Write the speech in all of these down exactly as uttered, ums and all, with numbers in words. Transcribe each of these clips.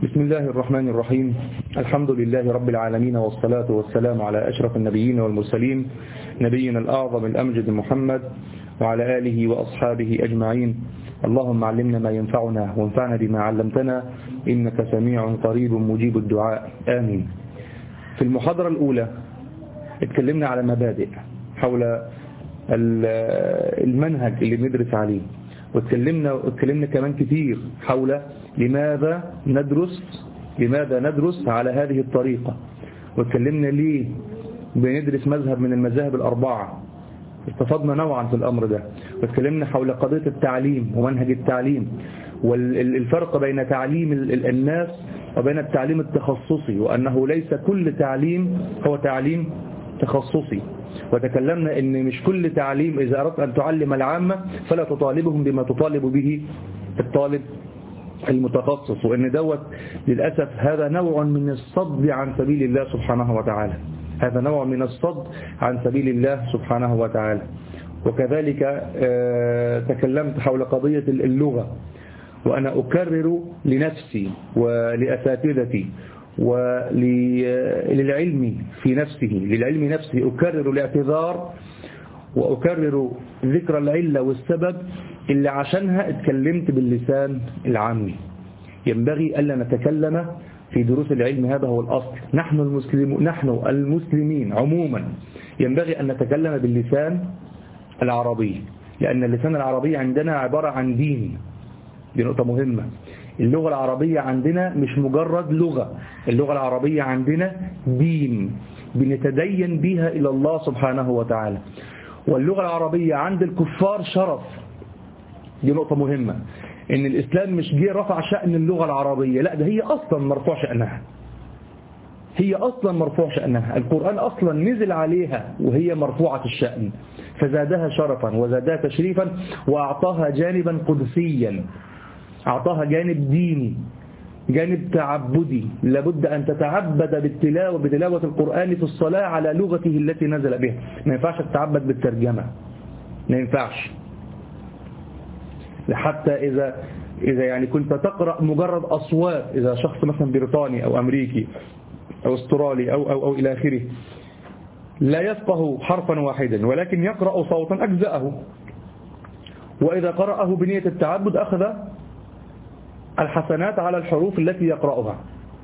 بسم الله الرحمن الرحيم. الحمد لله رب العالمين، والصلاة والسلام على أشرف النبيين والمرسلين، نبينا الأعظم الأمجد محمد وعلى آله وأصحابه أجمعين. اللهم علمنا ما ينفعنا وانفعنا بما علمتنا، إنك سميع قريب مجيب الدعاء، آمين. في المحاضرة الأولى اتكلمنا على مبادئ حول المنهج اللي بندرس عليه، واتكلمنا واتكلمنا كمان كتير حول لماذا ندرس لماذا ندرس على هذه الطريقة، واتكلمنا ليه بندرس مذهب من المذاهب الأربعة. استفدنا نوعا في الأمر ده، واتكلمنا حول قضية التعليم ومنهج التعليم والفرق بين تعليم الناس وبين التعليم التخصصي، وأنه ليس كل تعليم هو تعليم تخصصي. وتكلمنا ان مش كل تعليم إذا أردت أن تعلم العامة فلا تطالبهم بما تطالب به الطالب المتخصص، وإن دوت للأسف هذا نوع من الصد عن سبيل الله سبحانه وتعالى هذا نوع من الصد عن سبيل الله سبحانه وتعالى. وكذلك تكلمت حول قضية اللغة، وأنا أكرر لنفسي ولأساتذتي وللعلم في نفسه للعلم نفسه أكرر الاعتذار وأكرر ذكر العلة والسبب اللي عشانها اتكلمت باللسان العامي. ينبغي ألا نتكلم في دروس العلم، هذا هو الأصل. نحن المسلم نحن المسلمين عموما ينبغي أن نتكلم باللسان العربي، لأن اللسان العربي عندنا عبارة عن دين. دي نقطة مهمة. اللغة العربية عندنا مش مجرد لغة، اللغة العربية عندنا دين بنتدين بها إلى الله سبحانه وتعالى. واللغة العربية عند الكفار شرف. دي نقطة مهمة، إن الإسلام مش جه رفع شأن اللغة العربية، لا، ده هي أصلا مرفوع شأنها هي أصلا مرفوع شأنها القرآن أصلا نزل عليها وهي مرفوعة الشأن، فزادها شرفا وزادها تشريفا، وأعطاها جانبا قدسيا، أعطاها جانب ديني، جانب تعبدي. لابد أن تتعبد بالتلاوة بتلاوة القرآن في الصلاة على لغته التي نزل بها. ما ينفعش تتعبد بالترجمة، ما ينفعش. حتى إذا إذا يعني كنت تقرأ مجرد أصوات، إذا شخص مثلا بريطاني أو أمريكي أو استرالي أو أو أو إلى آخره لا يفقه حرفا واحدا، ولكن يقرأ صوتا أجزأه، وإذا قرأه بنية التعبد أخذ الحسنات على الحروف التي يقرأها،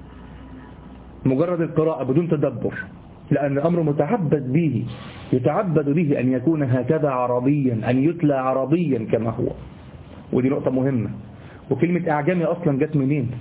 مجرد القراءة بدون تدبر، لأن الأمر متعبد به يتعبد به أن يكون هكذا عربيا، أن يتلى عربيا كما هو. ودي نقطة مهمة. وكلمة أعجمي أصلا جت منين؟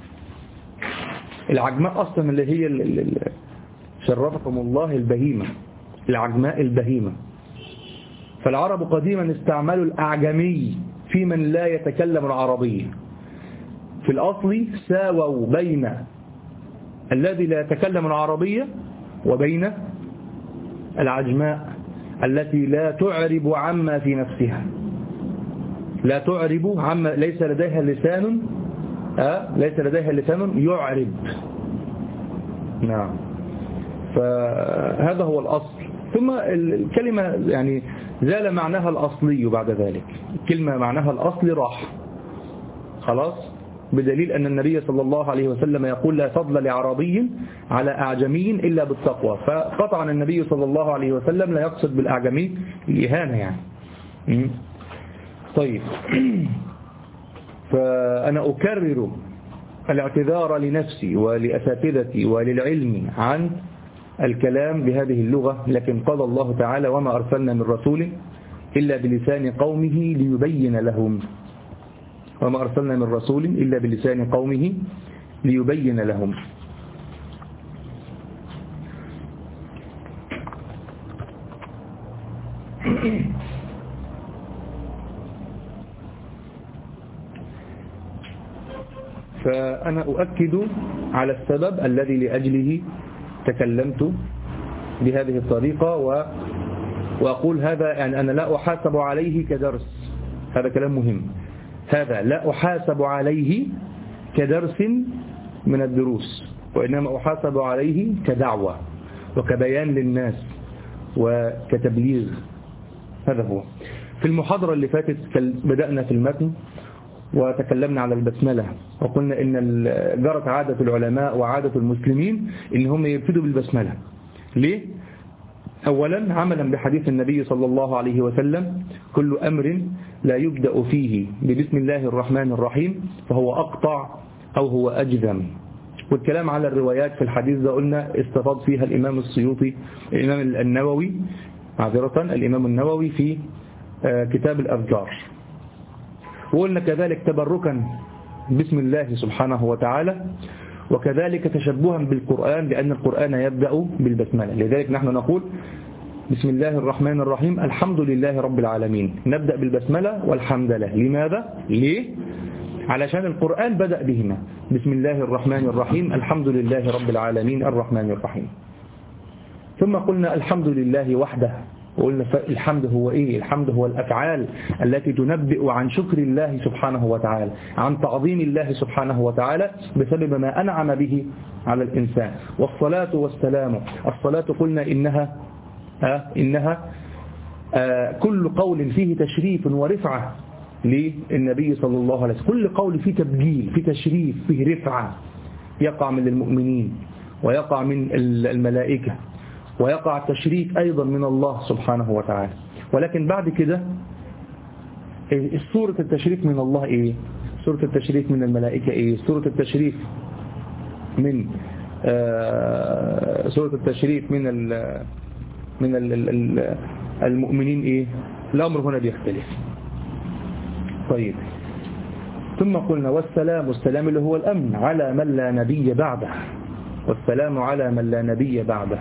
العجماء أصلا اللي هي اللي شرفكم الله البهيمة، العجماء البهيمة. فالعرب قديما استعملوا الأعجمي في من لا يتكلم العربية. في الأصل ساووا بين الذي لا يتكلم العربية وبين العجماء التي لا تعرب عما في نفسها، لا تعرب عما ليس لديها لسان أه؟ ليس لديها لسان يعرب. نعم. فهذا هو الأصل. ثم الكلمة يعني زال معناها الأصلي بعد ذلك، الكلمة معناها الأصلي راح خلاص، بدليل أن النبي صلى الله عليه وسلم يقول لا فضل لعربي على أعجمي إلا بالتقوى. فقطعا النبي صلى الله عليه وسلم لا يقصد بالأعجمي الإهانة يعني. طيب، فأنا أكرر الاعتذار لنفسي ولأساتذتي وللعلم عن الكلام بهذه اللغة، لكن قال الله تعالى وما أرسلنا من رسول إلا بلسان قومه ليبين لهم وما أرسلنا من رسول إلا بلسان قومه ليبين لهم. فأنا أؤكد على السبب الذي لأجله تكلمت بهذه الطريقة، و... وأقول هذا يعني أنا لا أحاسب عليه كدرس، هذا كلام مهم. هذا لا أحاسب عليه كدرس من الدروس، وإنما أحاسب عليه كدعوة وكبيان للناس وكتبليغ. هذا هو. في المحاضرة اللي فاتت بدأنا في المتن، وتكلمنا على البسملة وقلنا إن جرت عادة العلماء وعادة المسلمين إن هم يبتدوا بالبسملة. ليه؟ أولا عملا بحديث النبي صلى الله عليه وسلم: كل أمر لا يبدأ فيه ببسم الله الرحمن الرحيم فهو أقطع أو هو أجذم. والكلام على الروايات في الحديث ده قلنا استفاض فيها الإمام السيوطي الإمام النووي معذرة الإمام النووي في كتاب الأذكار. وقلنا كذلك تبركا بسم الله سبحانه وتعالى، وكذلك تشبها بالقرآن لأن القرآن يبدأ بالبسملة. لذلك نحن نقول بسم الله الرحمن الرحيم الحمد لله رب العالمين، نبدأ بالبسملة والحمد لله. لماذا؟ ليه؟ علشان القرآن بدأ بهما، بسم الله الرحمن الرحيم الحمد لله رب العالمين الرحمن الرحيم. ثم قلنا الحمد لله وحده، وقلنا الحمد هو إيه؟ الحمد هو الأفعال التي تنبئ عن شكر الله سبحانه وتعالى، عن تعظيم الله سبحانه وتعالى بسبب ما أنعم به على الإنسان. والصلاة والسلام، الصلاة قلنا إنها آه إنها آه كل قول فيه تشريف ورفعة للنبي صلى الله عليه وسلم، كل قول فيه تبجيل فيه تشريف فيه رفعة، يقع من المؤمنين ويقع من الملائكة ويقع التشريف أيضا من الله سبحانه وتعالى. ولكن بعد كده سورة التشريف من الله إيه؟ سورة التشريف من الملائكة إيه؟ سورة التشريف من آه سورة التشريف من ال من ال ال المؤمنين إيه؟ الأمر هنا بيختلف. طيب، ثم قلنا والسلام، السلام اللي هو الأمن على من لا نبي بعده، والسلام على من لا نبي بعده.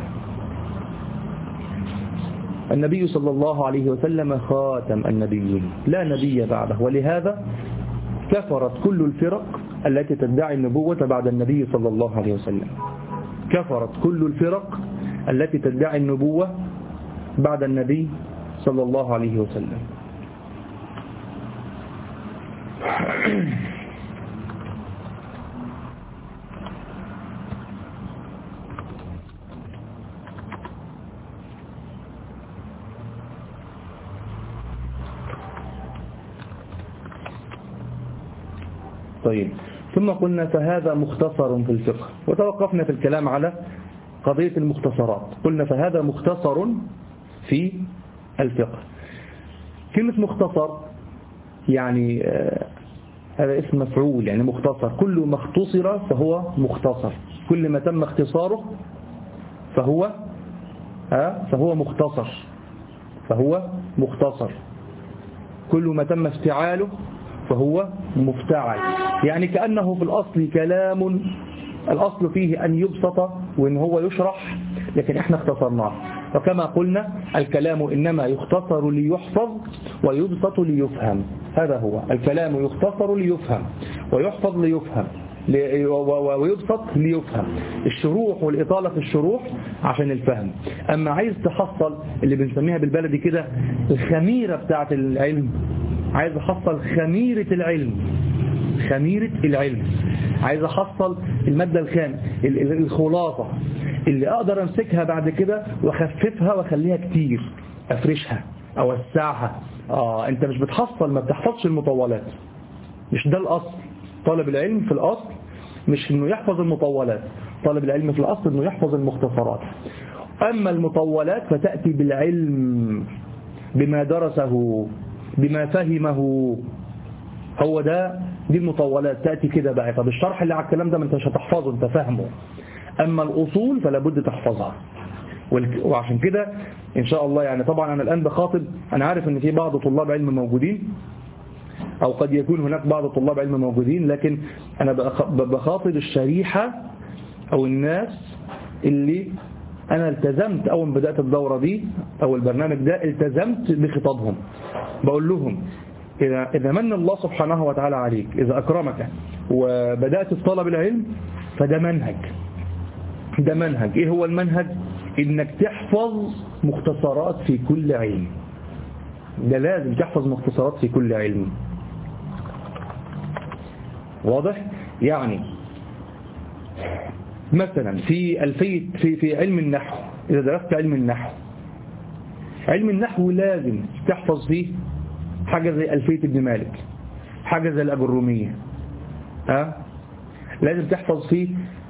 النبي صلى الله عليه وسلم خاتم النبيين لا نبي بعده، ولهذا كفرت كل الفرق التي تدعي النبوة بعد النبي صلى الله عليه وسلم. كفرت كل الفرق التي تدعي النبوة بعد النبي صلى الله عليه وسلم. طيب، ثم قلنا فهذا مختصر في الفقه، وتوقفنا في الكلام على قضية المختصرات. قلنا فهذا مختصر في الفقه. كلمة مختصر يعني هذا اسم مفعول، يعني مختصر، كل ما اختصر فهو مختصر، كل ما تم اختصاره فهو فهو مختصر فهو مختصر كل ما تم افتعاله فهو مفتعل. يعني كأنه في الأصل كلام الأصل فيه أن يبسط وإن هو يشرح، لكن احنا اختصرناه. وكما قلنا الكلام إنما يختصر ليحفظ ويبسط ليفهم. هذا هو الكلام، يختصر ليفهم ويحفظ ليفهم ويبسط ليفهم. الشروح والإطالة في الشروح عشان الفهم. أما عايز تحصل اللي بنسميها بالبلدي كده الخميرة بتاعة العلم، عايز أحصل خميرة العلم، خميرة العلم، عايز أحصل المادة الخام، الخلاصة اللي أقدر أمسكها بعد كده وأخففها وأخليها كتير، أفرشها أوسعها. آه أنت مش بتحصل، ما بتحفظش المطولات، مش ده الأصل. طالب العلم في الأصل مش إنه يحفظ المطولات، طالب العلم في الأصل إنه يحفظ المختصرات. أما المطولات فتأتي بالعلم بما درسه بما فهمه، هو ده دي المطولات تأتي كده بقى. طب الشرح اللي على الكلام ده ما انت مش هتحفظه، انت فاهمه. أما الأصول فلا بد تحفظها. وعشان كده إن شاء الله يعني طبعا أنا الآن بخاطب، أنا عارف أن في بعض طلاب علم موجودين أو قد يكون هناك بعض طلاب علم موجودين، لكن أنا بخاطب الشريحة أو الناس اللي أنا التزمت أول ما بدأت الدورة دي أو البرنامج ده التزمت بخطابهم. بقول لهم إذا, إذا من الله سبحانه وتعالى عليك، إذا أكرمك وبدأت في طلب العلم، فده منهج. ده منهج. إيه هو المنهج؟ إنك تحفظ مختصرات في كل علم. ده لازم تحفظ مختصرات في كل علم. واضح؟ يعني مثلا في ألفية في في علم النحو، إذا درست علم النحو، علم النحو لازم تحفظ فيه حاجة زي ألفية ابن مالك، حاجة زي الأجرومية ها لازم تحفظ فيه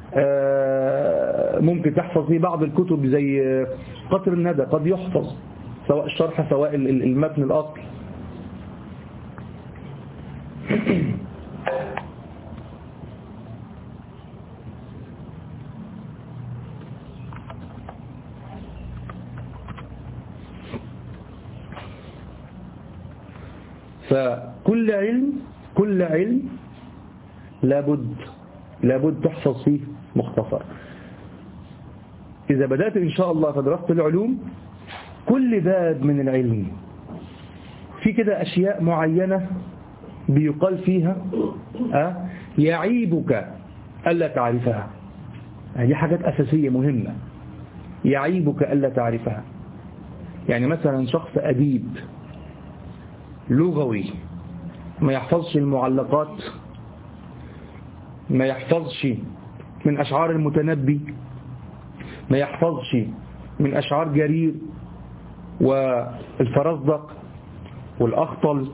ممكن تحفظ فيه بعض الكتب زي قطر الندى، قد يحفظ سواء الشرح سواء المتن الأصل. فكل علم كل علم لابد لابد تحفظ فيه مختصر. إذا بدأت إن شاء الله في دراسة العلوم كل باب من العلم في كده أشياء معينة بيقال فيها أه يعيبك ألا تعرفها. هذه حاجات أساسية مهمة، يعيبك ألا تعرفها. يعني مثلا شخص أديب لغوي ما يحفظش المعلقات، ما يحفظش من أشعار المتنبي، ما يحفظش من أشعار جرير والفرزدق والأخطل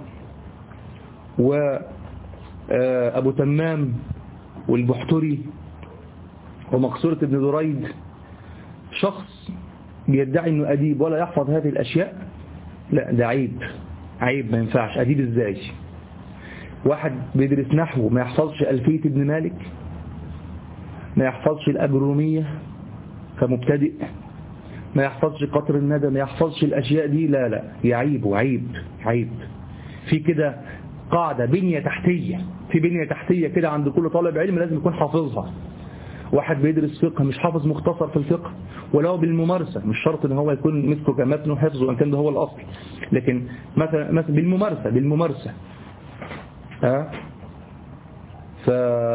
وأبو تمام والبحتري ومقصورة ابن دريد. شخص بيدعي أنه أديب ولا يحفظ هذه الأشياء، لا ده عيب، عيب، ما ينفعش. أديب إزاي؟ واحد بيدرس نحو ما يحفظش ألفية ابن مالك، ما يحفظش الأجرومية كمبتدئ، ما يحفظش قطر الندى، ما يحفظش الأشياء دي، لا لا يعيب وعيب عيب. في كده قاعدة بنية تحتية، في بنية تحتية كده عند كل طالب علم لازم يكون حافظها. واحد بيدرس فقه مش حافظ مختصر في الفقه ولو بالممارسة، مش شرط ان هو يكون مثله كمتن وحفظه ان كان ده هو الأصل، لكن مثلا مثلا بالممارسة بالممارسة ها ف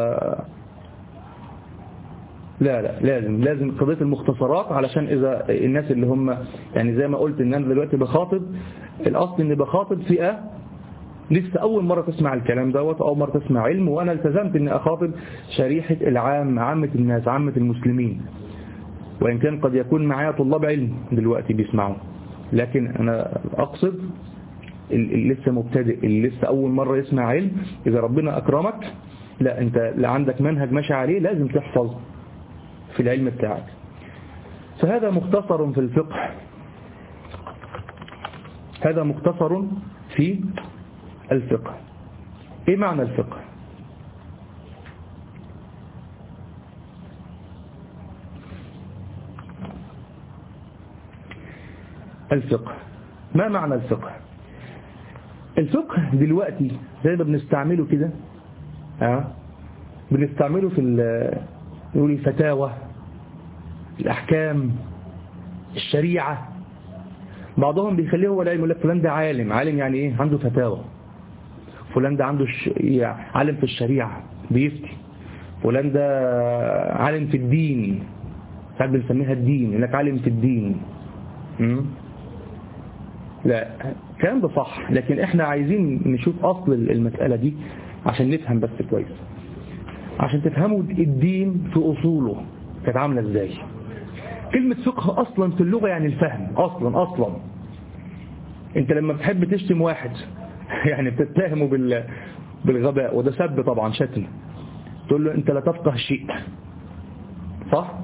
لا لا لازم لازم قضية المختصرات، علشان إذا الناس اللي هم يعني زي ما قلت ان انا دلوقتي بخاطب، الأصل اني بخاطب فئة لسه أول مرة تسمع الكلام دوت، أول مرة تسمع علم، وأنا التزمت اني أخاطب شريحة العام، عامة الناس، عامة المسلمين، وإن كان قد يكون معايا طلاب علم دلوقتي بيسمعوا، لكن أنا أقصد اللي لسه مبتدئ، اللي لسه أول مرة يسمع علم. إذا ربنا أكرمك، لا أنت لا عندك منهج ماشي عليه، لازم تحفظ في العلم بتاعك. فهذا مختصر في الفقه، هذا مختصر في الفقه. إيه معنى الفقه؟ الفقه ما معنى الفقه؟ الفقه دلوقتي زي ما بنستعمله كده ها بنستعمله في نقول الفتاوى، الأحكام، الشريعة. بعضهم بيخليه هو العلم، يقول لك فلان ده عالم. عالم يعني ايه؟ عنده فتاوى. فلان ده عنده ش... عالم في الشريعة بيفتي. فلان ده عالم في الدين، ساعات بنسميها الدين، يقول لك عالم في الدين. م? لا الكلام ده صح، لكن احنا عايزين نشوف أصل المسألة دي عشان نفهم بس كويس، عشان تفهموا الدين في أصوله كانت عاملة ازاي. كلمة فقه أصلا في اللغة يعني الفهم، أصلا أصلا انت لما بتحب تشتم واحد يعني بتتهمه بال... بالغباء، وده سب طبعا، شتم، تقول له انت لا تفقه شيء، صح؟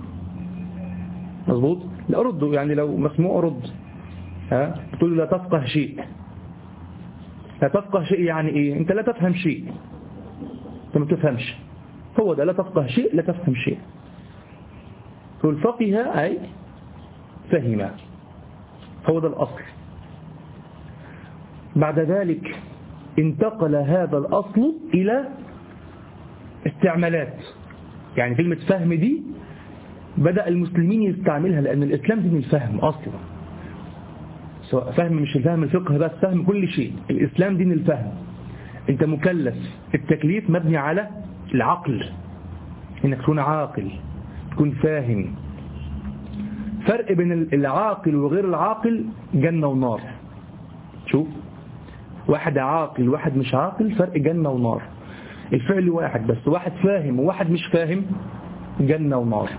مظبوط؟ لا أرده، يعني لو مسموع أرد، ها بتقول له لا تفقه شيء. لا تفقه شيء يعني ايه؟ انت لا تفهم شيء، انت ما تفهمش، هو ده لا تفقه شيء، لا تفهم شيء. تقول فقه أي فهم، هو ده الأصل. بعد ذلك انتقل هذا الأصل إلى استعمالات، يعني كلمة فهم دي بدأ المسلمين يستعملها، لأن الإسلام دين الفهم أصلا، سواء فهم مش الفهم الفقه بس، فهم كل شيء. الإسلام دين الفهم، أنت مكلف، التكليف مبني على العقل، إنك تكون عاقل، تكون فاهم. فرق بين العاقل وغير العاقل جنة ونار. شوف، واحد عاقل واحد مش عاقل، فرق جنة ونار. الفعل واحد، بس واحد فاهم وواحد مش فاهم، جنة ونار.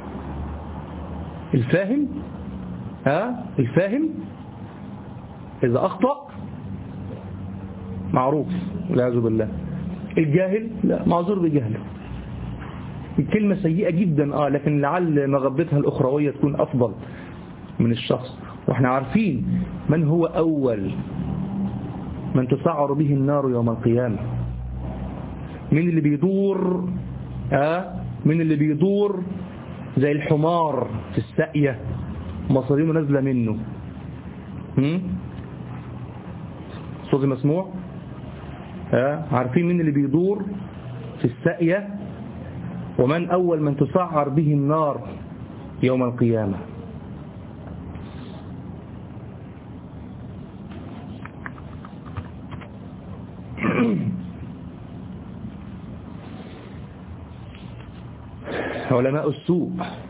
الفاهم ها الفاهم إذا أخطأ معروف والعياذ بالله. الجاهل لا، معذور بجهله. الكلمة سيئة جدا اه لكن لعل مغبتها الأخروية تكون أفضل من الشخص. واحنا عارفين من هو أول من تسعر به النار يوم القيامة. من اللي بيدور آه من اللي بيدور زي الحمار في الساقية مصارينه نازلة منه. هم؟ صوتي مسموع؟ آه عارفين من اللي بيدور في الساقية ومن أول من تسعر به النار يوم القيامة. علماء السوء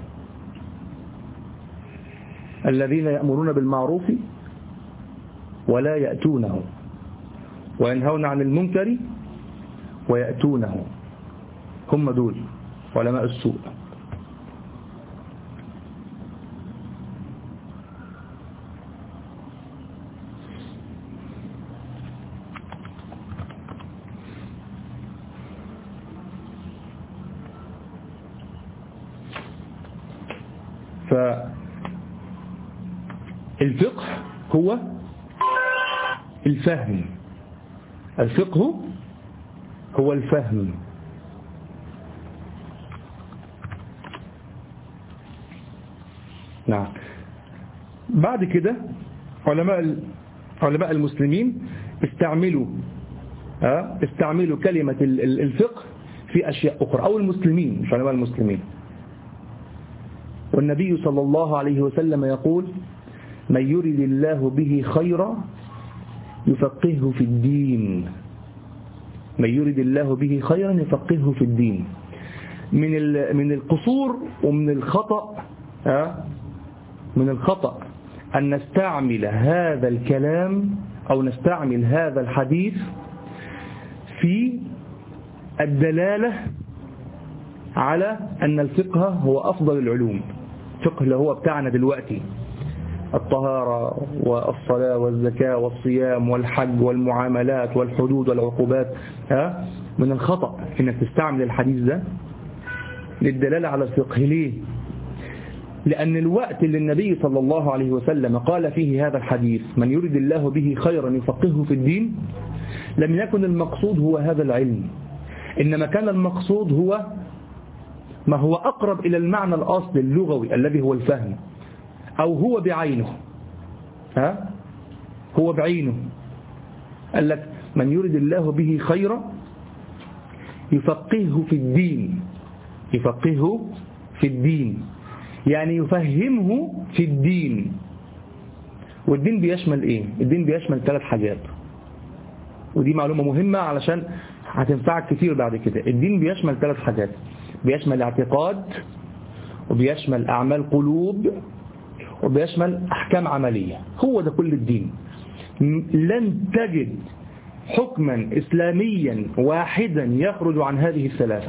الذين يأمرون بالمعروف ولا يأتونه وينهون عن المنكر ويأتونه، هم دول علماء السوء. فالفقه هو الفهم، الفقه هو الفهم. نعم. بعد كده علماء علماء المسلمين استعملوا استعملوا كلمة الفقه في أشياء أخرى، أو المسلمين مش علماء المسلمين. والنبي صلى الله عليه وسلم يقول: من يرد الله به خيرا يفقهه في الدين. من يرد الله به خيرا يفقهه في الدين. من من القصور ومن الخطأ من الخطأ أن نستعمل هذا الكلام أو نستعمل هذا الحديث في الدلالة على أن الفقه هو أفضل العلوم. الفقه اللي هو بتاعنا دلوقتي، الطهارة والصلاة والزكاة والصيام والحج والمعاملات والحدود والعقوبات، ها من الخطأ إنك تستعمل الحديث ده للدلالة على الفقه. ليه؟ لأن الوقت اللي النبي صلى الله عليه وسلم قال فيه هذا الحديث: من يرد الله به خيرا يفقهه في الدين، لم يكن المقصود هو هذا العلم، إنما كان المقصود هو ما هو أقرب إلى المعنى الأصلي اللغوي الذي هو الفهم، أو هو بعينه. ها هو بعينه. قال لك: من يرد الله به خيرا يفقهه في الدين. يفقهه في الدين يعني يفهمه في الدين. والدين بيشمل ايه؟ الدين بيشمل ثلاث حاجات، ودي معلومة مهمة علشان هتنفعك كتير بعد كده. الدين بيشمل ثلاث حاجات: بيشمل اعتقاد، وبيشمل أعمال قلوب، وبيشمل أحكام عملية. هو ده كل الدين. لن تجد حكما إسلاميا واحدا يخرج عن هذه الثلاثة.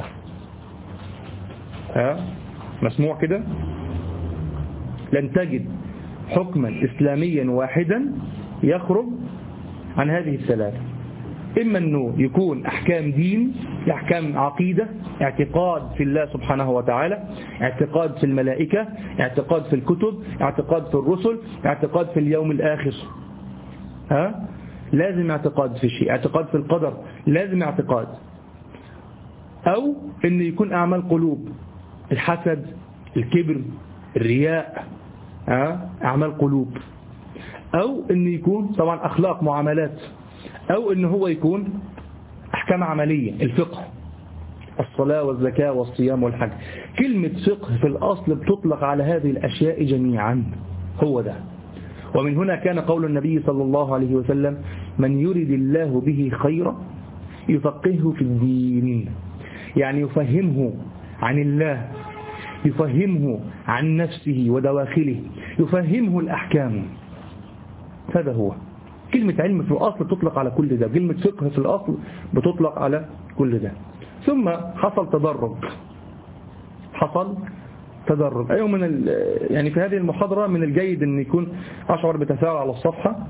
ها مسموع كده؟ لن تجد حكما إسلاميا واحدا يخرج عن هذه الثلاثة. إما أنه يكون أحكام دين، أحكام عقيدة، اعتقاد في الله سبحانه وتعالى، اعتقاد في الملائكة، اعتقاد في الكتب، اعتقاد في الرسل، اعتقاد في اليوم الآخر. ها لازم اعتقاد في شيء، اعتقاد في القدر لازم اعتقاد. أو أنه يكون أعمال قلوب، الحسد، الكبر، الرياء، ها أعمال قلوب. أو أنه يكون طبعا أخلاق، معاملات. أو أنه هو يكون أحكام عملية، الفقه، الصلاة والزكاة والصيام والحج. كلمة فقه في الأصل بتطلق على هذه الأشياء جميعا. هو ده. ومن هنا كان قول النبي صلى الله عليه وسلم: من يرد الله به خيرا يفقهه في الدين. يعني يفهمه عن الله، يفهمه عن نفسه ودواخله، يفهمه الأحكام. هذا هو. كلمة علم في الأصل تطلق على كل ده، كلمة فقه في الأصل بتطلق على كل ده. ثم حصل تدرج حصل تدرج أيوة من يعني في هذه المحاضرة من الجيد أن يكون أشعر بتفاعل على الصفحة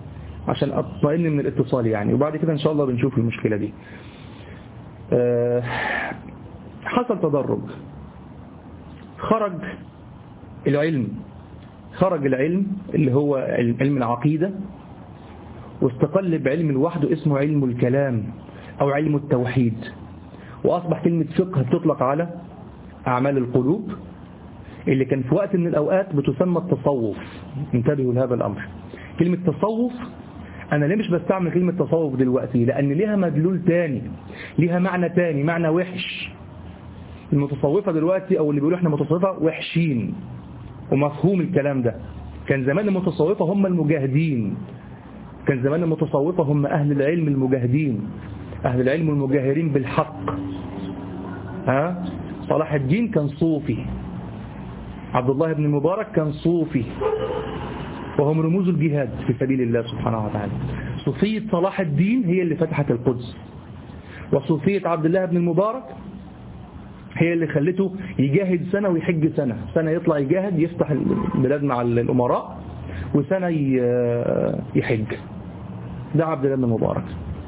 عشان أطمئن من الاتصال يعني، وبعد كده إن شاء الله بنشوف المشكلة دي. أه حصل تدرج، خرج العلم خرج العلم اللي هو علم العقيدة، واستقل بعلم لوحده اسمه علم الكلام أو علم التوحيد، وأصبح كلمة فقه تطلق على أعمال القلوب اللي كان في وقت من الأوقات بتسمى التصوف. انتبهوا لهذا الأمر. كلمة تصوف أنا ليه مش بستعمل كلمة تصوف دلوقتي؟ لأن ليها مدلول تاني، ليها معنى تاني، معنى وحش. المتصوفة دلوقتي أو اللي بيقولوا احنا متصوفة وحشين، ومفهوم الكلام ده. كان زمان المتصوفة هم المجاهدين، كان زمان المتصوفة هم أهل العلم المجاهدين، أهل العلم المجاهرين بالحق. ها؟ صلاح الدين كان صوفي، عبد الله بن المبارك كان صوفي، وهم رموز الجهاد في سبيل الله سبحانه وتعالى. صوفية صلاح الدين هي اللي فتحت القدس، وصوفية عبد الله بن المبارك هي اللي خلته يجاهد سنة ويحج سنة، سنة يطلع يجاهد يفتح البلاد مع الأمراء، وسنة يحج. ده عبد الله بن المبارك.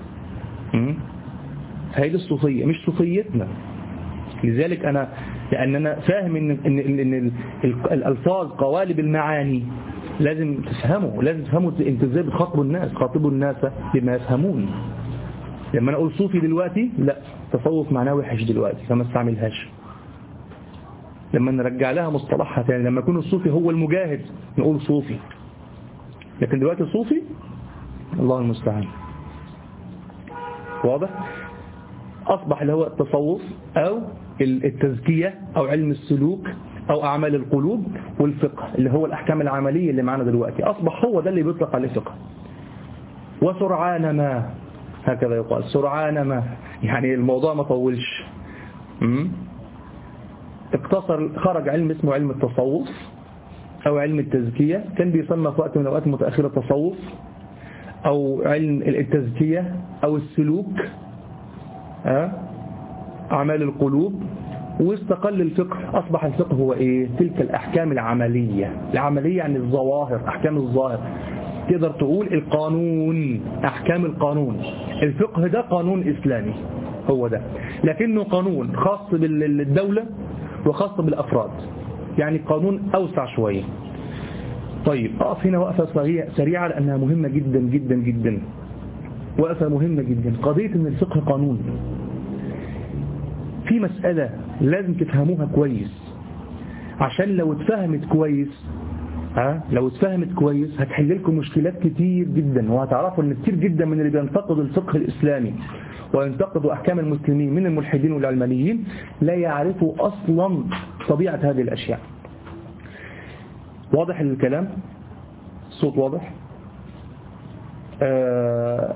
هذه الصوفية مش صوفيتنا. لذلك أنا لأن أنا فاهم إن, إن, إن الألفاظ قوالب المعاني لازم تفهموا، لازم تفهموا أنت إزاي بتخاطبوا الناس، خاطبوا الناس بما يفهمون. لما أنا أقول صوفي دلوقتي لا، تصوف معناه وحش دلوقتي فما استعملهاش. لما نرجع لها مصطلحها تاني، لما يكون الصوفي هو المجاهد نقول صوفي، لكن دلوقتي صوفي الله المستعان. واضح؟ أصبح اللي هو التصوف أو التزكية أو علم السلوك أو أعمال القلوب والفقه اللي هو الأحكام العملية اللي معنا دلوقتي، أصبح هو ده اللي بيطلق عليه فقه. وسرعان ما، هكذا يقال، سرعان ما، يعني الموضوع ما طولش. اقتصر، خرج علم اسمه علم التصوف أو علم التزكية، كان بيسمى في وقت من الأوقات متأخرة التصوف أو علم التزكية أو السلوك، أعمال القلوب. واستقل الفقه، أصبح الفقه هو إيه؟ تلك الأحكام العملية. العملية يعني الظواهر، أحكام الظاهر، تقدر تقول القانون، أحكام القانون. الفقه ده قانون إسلامي، هو ده، لكنه قانون خاص بالدولة وخاص بالأفراد، يعني قانون أوسع شوية. طيب أقف هنا وقفة سريعة لأنها مهمة جدا جدا جدا، وقفة مهمة جدا. قضية أن الفقه قانون، في مسألة لازم تفهموها كويس، عشان لو اتفهمت كويس ها لو اتفهمت كويس هتحل لكم مشكلات كتير جدا، وهتعرفوا ان كتير جدا من اللي بينتقدوا الفقه الإسلامي وينتقدوا أحكام المسلمين من الملحدين والعلمانيين لا يعرفوا أصلا طبيعة هذه الأشياء. واضح الكلام؟ الصوت واضح؟ آه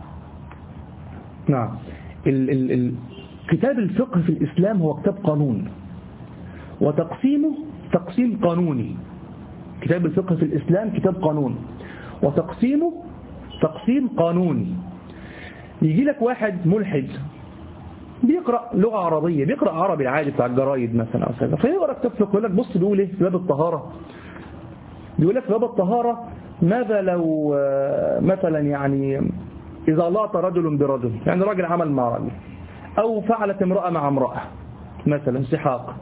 نعم. ال ال ال كتاب الفقه في الإسلام هو كتاب قانون، وتقسيمه تقسيم قانوني. كتاب الفقه في الإسلام كتاب قانون، وتقسيمه تقسيم قانوني. يجي لك واحد ملحد بيقرأ لغة عربية، بيقرأ عربي العادي بتاع الجرايد مثلا أو كذا، فيقرأ كتاب فقه يقول لك بص بيقول ايه في باب الطهارة، بيقول لك في باب الطهارة ماذا لو مثلا يعني إذا لاط رجل برجل، يعني راجل عمل مع راجل، أو فعلت امرأة مع امرأة مثلا سحاق،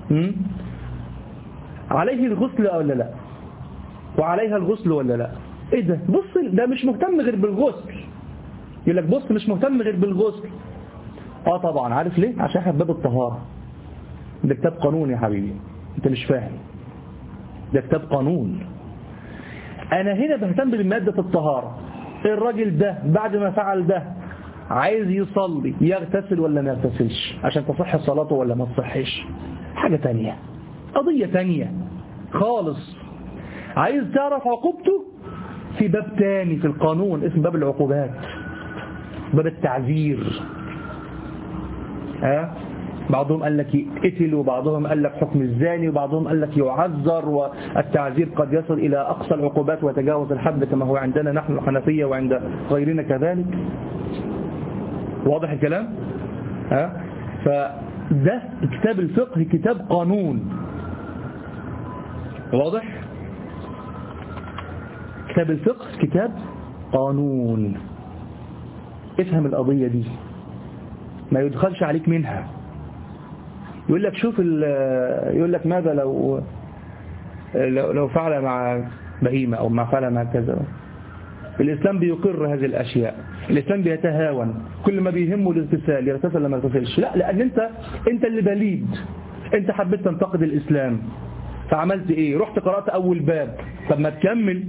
عليه الغسل ولا لا؟ وعليها الغسل ولا لا؟ ايه ده؟ بص ده مش مهتم غير بالغسل، يقول لك بص مش مهتم غير بالغسل. اه طبعا، عارف ليه؟ عشان احنا في باب الطهارة. ده كتاب قانون يا حبيبي، انت مش فاهم، ده كتاب قانون. انا هنا بهتم بمادة الطهارة. الراجل ده بعد ما فعل ده عايز يصلي، يغتسل ولا ما يغتسلش عشان تصح صلاته ولا ما تصحش؟ حاجة تانية، قضية تانية خالص. عايز تعرف عقوبته في باب تاني في القانون اسم باب العقوبات، باب التعذير. ها بعضهم قال لك يقتل، وبعضهم قال لك حكم الزاني، وبعضهم قال لك يعذر، والتعذير قد يصل إلى أقصى العقوبات ويتجاوز الحد كما هو عندنا نحن الحنفية وعند غيرنا كذلك. واضح الكلام؟ ها فده كتاب الفقه كتاب قانون. واضح؟ كتاب الفقه كتاب قانون. افهم القضية دي، ما يدخلش عليك منها. يقول لك شوف يقول لك ماذا لو لو فعل مع بهيمة أو ما فعل مع كذا. الإسلام بيقر هذه الأشياء. الإسلام بيتهاون، كل ما بيهمه الاغتسال يغتسل لما يغتسلش. لا، لأن أنت أنت اللي بليد، أنت حبيت تنتقد الإسلام فعملت إيه؟ رحت قرأت أول باب. طب ما تكمل.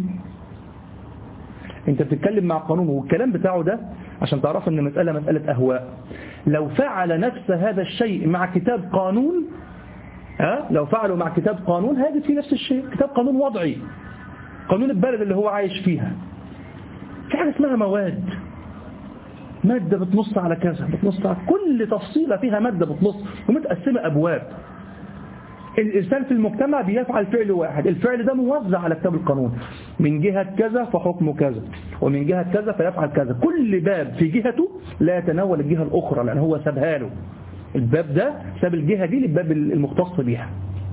أنت بتتكلم مع قانون، والكلام بتاعه ده عشان تعرف أن مسألة مسألة أهواء. لو فعل نفس هذا الشيء مع كتاب قانون، ها لو فعلوا مع كتاب قانون هذا في نفس الشيء، كتاب قانون وضعي، قانون البلد اللي هو عايش فيها. في حاجة اسمها مواد، مادة بتنص على كذا، بتنص على كل تفصيلة فيها مادة بتنص ومتقسمة أبواب. الإنسان في المجتمع بيفعل فعل واحد، الفعل ده موزع على كتاب القانون، من جهة كذا فحكمه كذا، ومن جهة كذا فيفعل كذا. كل باب في جهته لا يتناول الجهة الأخرى، لأن هو سابها له. الباب ده ساب الجهة دي للباب المختص بها.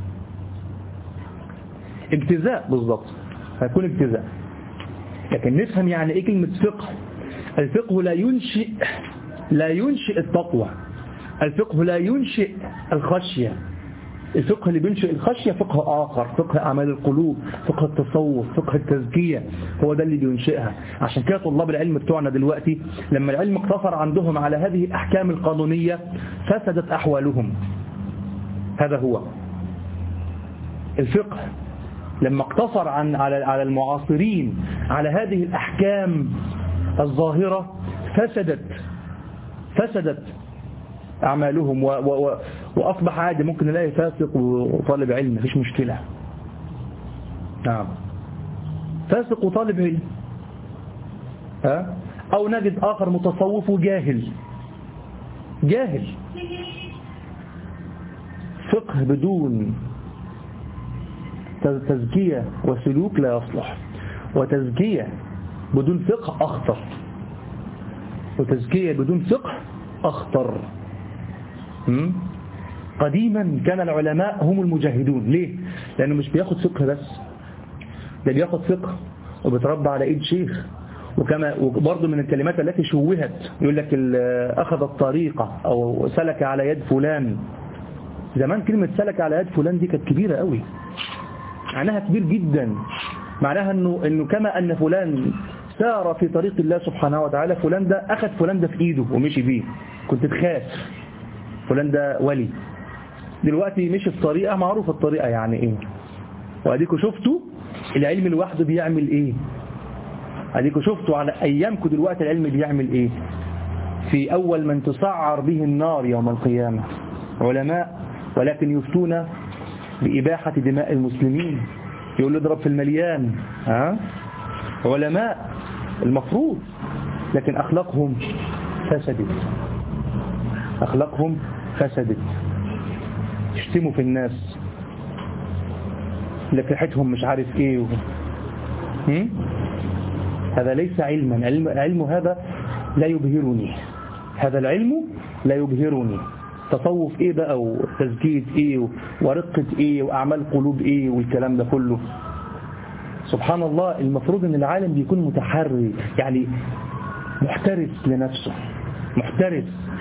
اجتزاء بالضبط، هيكون اجتزاء. لكن نفهم يعني ايه كلمة فقه. الفقه لا ينشئ لا ينشئ التقوى، الفقه لا ينشئ الخشية. الفقه اللي بينشئ الخشية فقه آخر، فقه أعمال القلوب، فقه التصوف، فقه التزكية، هو ده اللي بينشئها. عشان كده طلاب العلم بتوعنا دلوقتي لما العلم اقتصر عندهم على هذه الأحكام القانونية فسدت أحوالهم. هذا هو الفقه. لما اقتصر عن على على المعاصرين على هذه الأحكام الظاهرة فسدت فسدت أعمالهم، و و وأصبح عادي ممكن نلاقي فاسق وطالب علم، مفيش مشكلة. نعم، فاسق وطالب علم، ها؟ أو نجد آخر متصوف وجاهل جاهل. فقه بدون تزكية وسلوك لا يصلح، وتزكية بدون فقه أخطر، وتزكية بدون فقه أخطر. قديما كان العلماء هم المجاهدون. ليه؟ لأنه مش بياخد فقه بس، ده بياخد فقه وبتربى على إيد شيخ. وكما وبرضه من الكلمات التي شوهت يقول لك أخذ الطريقة أو سلك على يد فلان. زمان كلمة سلك على يد فلان دي كانت كبيرة قوي، معناها كبير جدا. معناها أنه, إنه كما أن فلان سار في طريق الله سبحانه وتعالى، فلان ده أخذ فلان ده في إيده ومشي فيه، كنت تخاف فلان ده ولي. دلوقتي مشي في طريقة معروف الطريقة يعني إيه، وأديكوا شفتوا العلم لوحده بيعمل إيه، أديكوا شفتوا على أيامكم دلوقتي العلم بيعمل إيه. في أول من تسعر به النار يوم القيامة علماء، ولكن يفتون بإباحة دماء المسلمين، يقول له اضرب في المليان. ها؟ علماء المفروض، لكن أخلاقهم فسدت، أخلاقهم فسدت، يشتموا في الناس، لك ريحتهم مش عارف ايه و... هذا ليس علما. العلم, العلم هذا لا يبهرني، هذا العلم لا يبهرني. تصوف ايه بقى وتزكية ايه ورقة ايه واعمال قلوب ايه والكلام ده كله. سبحان الله، المفروض ان العالم بيكون متحري، يعني محترس لنفسه، محترس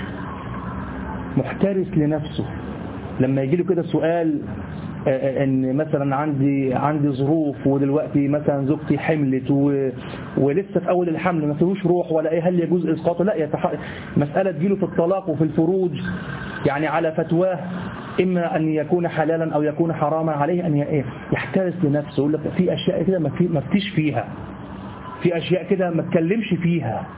محترس لنفسه. لما يجي له كده سؤال ان مثلا عندي عندي ظروف ودلوقتي مثلا زوجتي حملت و... ولسه في اول الحمل ما فيهوش روح ولا ايه، هل يجوز اسقاطه؟ لا، يتح... مساله تجيله في الطلاق وفي الفروج، يعني على فتواه اما ان يكون حلالا او يكون حراما، عليه ان يحترس لنفسه. يقول لك في اشياء كده ما في... ما فتيش فيها، في اشياء كده ما اتكلمش فيها،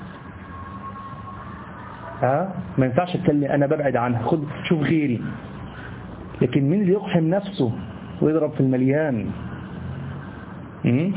ها ما ينفعش اتكلم، انا ببعد عنها، خد شوف غيري. لكن مين اللي يقحم نفسه ويضرب في المليان؟ امم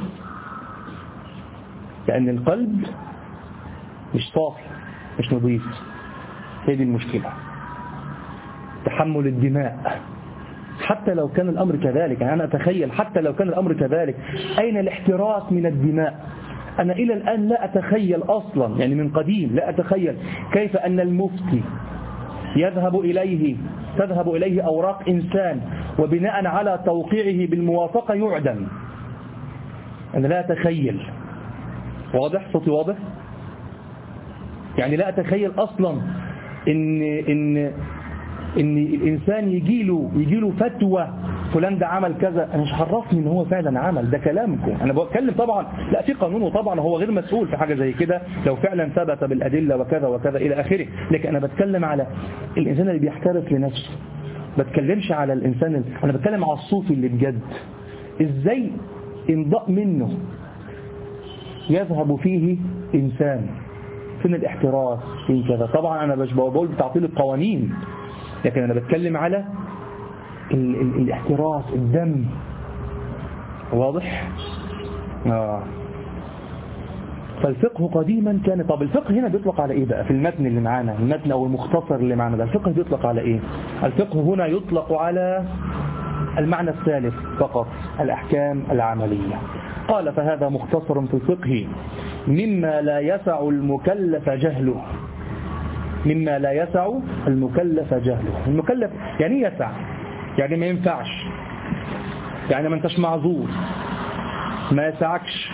لأن القلب مش صافي، مش نظيف. هي دي المشكلة، تحمل الدماء. حتى لو كان الأمر كذلك، يعني أنا أتخيل حتى لو كان الأمر كذلك، أين الاحتراس من الدماء؟ أنا إلى الآن لا أتخيل أصلا، يعني من قديم لا أتخيل كيف أن المفتي يذهب إليه تذهب إليه أوراق إنسان وبناء على توقيعه بالموافقة يعدم. أنا لا أتخيل واضح؟ صوتي واضح؟ يعني لا أتخيل أصلا إن إن إن الإنسان يجيله يجيله فتوى فلان ده عمل كذا، أنا مش عرفني إن هو فعلا عمل، ده كلامكم. أنا بتكلم طبعا لا في قانون، وطبعا هو غير مسؤول في حاجة زي كده لو فعلا ثبت بالأدلة وكذا وكذا إلى آخره، لكن أنا بتكلم على الإنسان اللي بيحترف لنفسه، بتكلمش على الإنسان اللي... أنا بتكلم على الصوفي اللي بجد إزاي انضاء منه يذهب فيه إنسان فين الاحتراس فين كذا. طبعا أنا مش بقول بتعطيل القوانين، لكن أنا بتكلم على ال ال الاحتراس، الدم. واضح؟ آه. فالفقه قديما كان، طب الفقه هنا بيطلق على إيه بقى في المتن اللي معانا، المتن أو المختصر اللي معانا ده، الفقه بيطلق على إيه؟ الفقه هنا يطلق على المعنى الثالث فقط، الأحكام العملية. قال فهذا مختصر في الفقه مما لا يسع المكلف جهله. مما لا يسع المكلف جهله. المكلف يعني يسع، يعني ما ينفعش، يعني ما انتش معذور، ما يسعكش.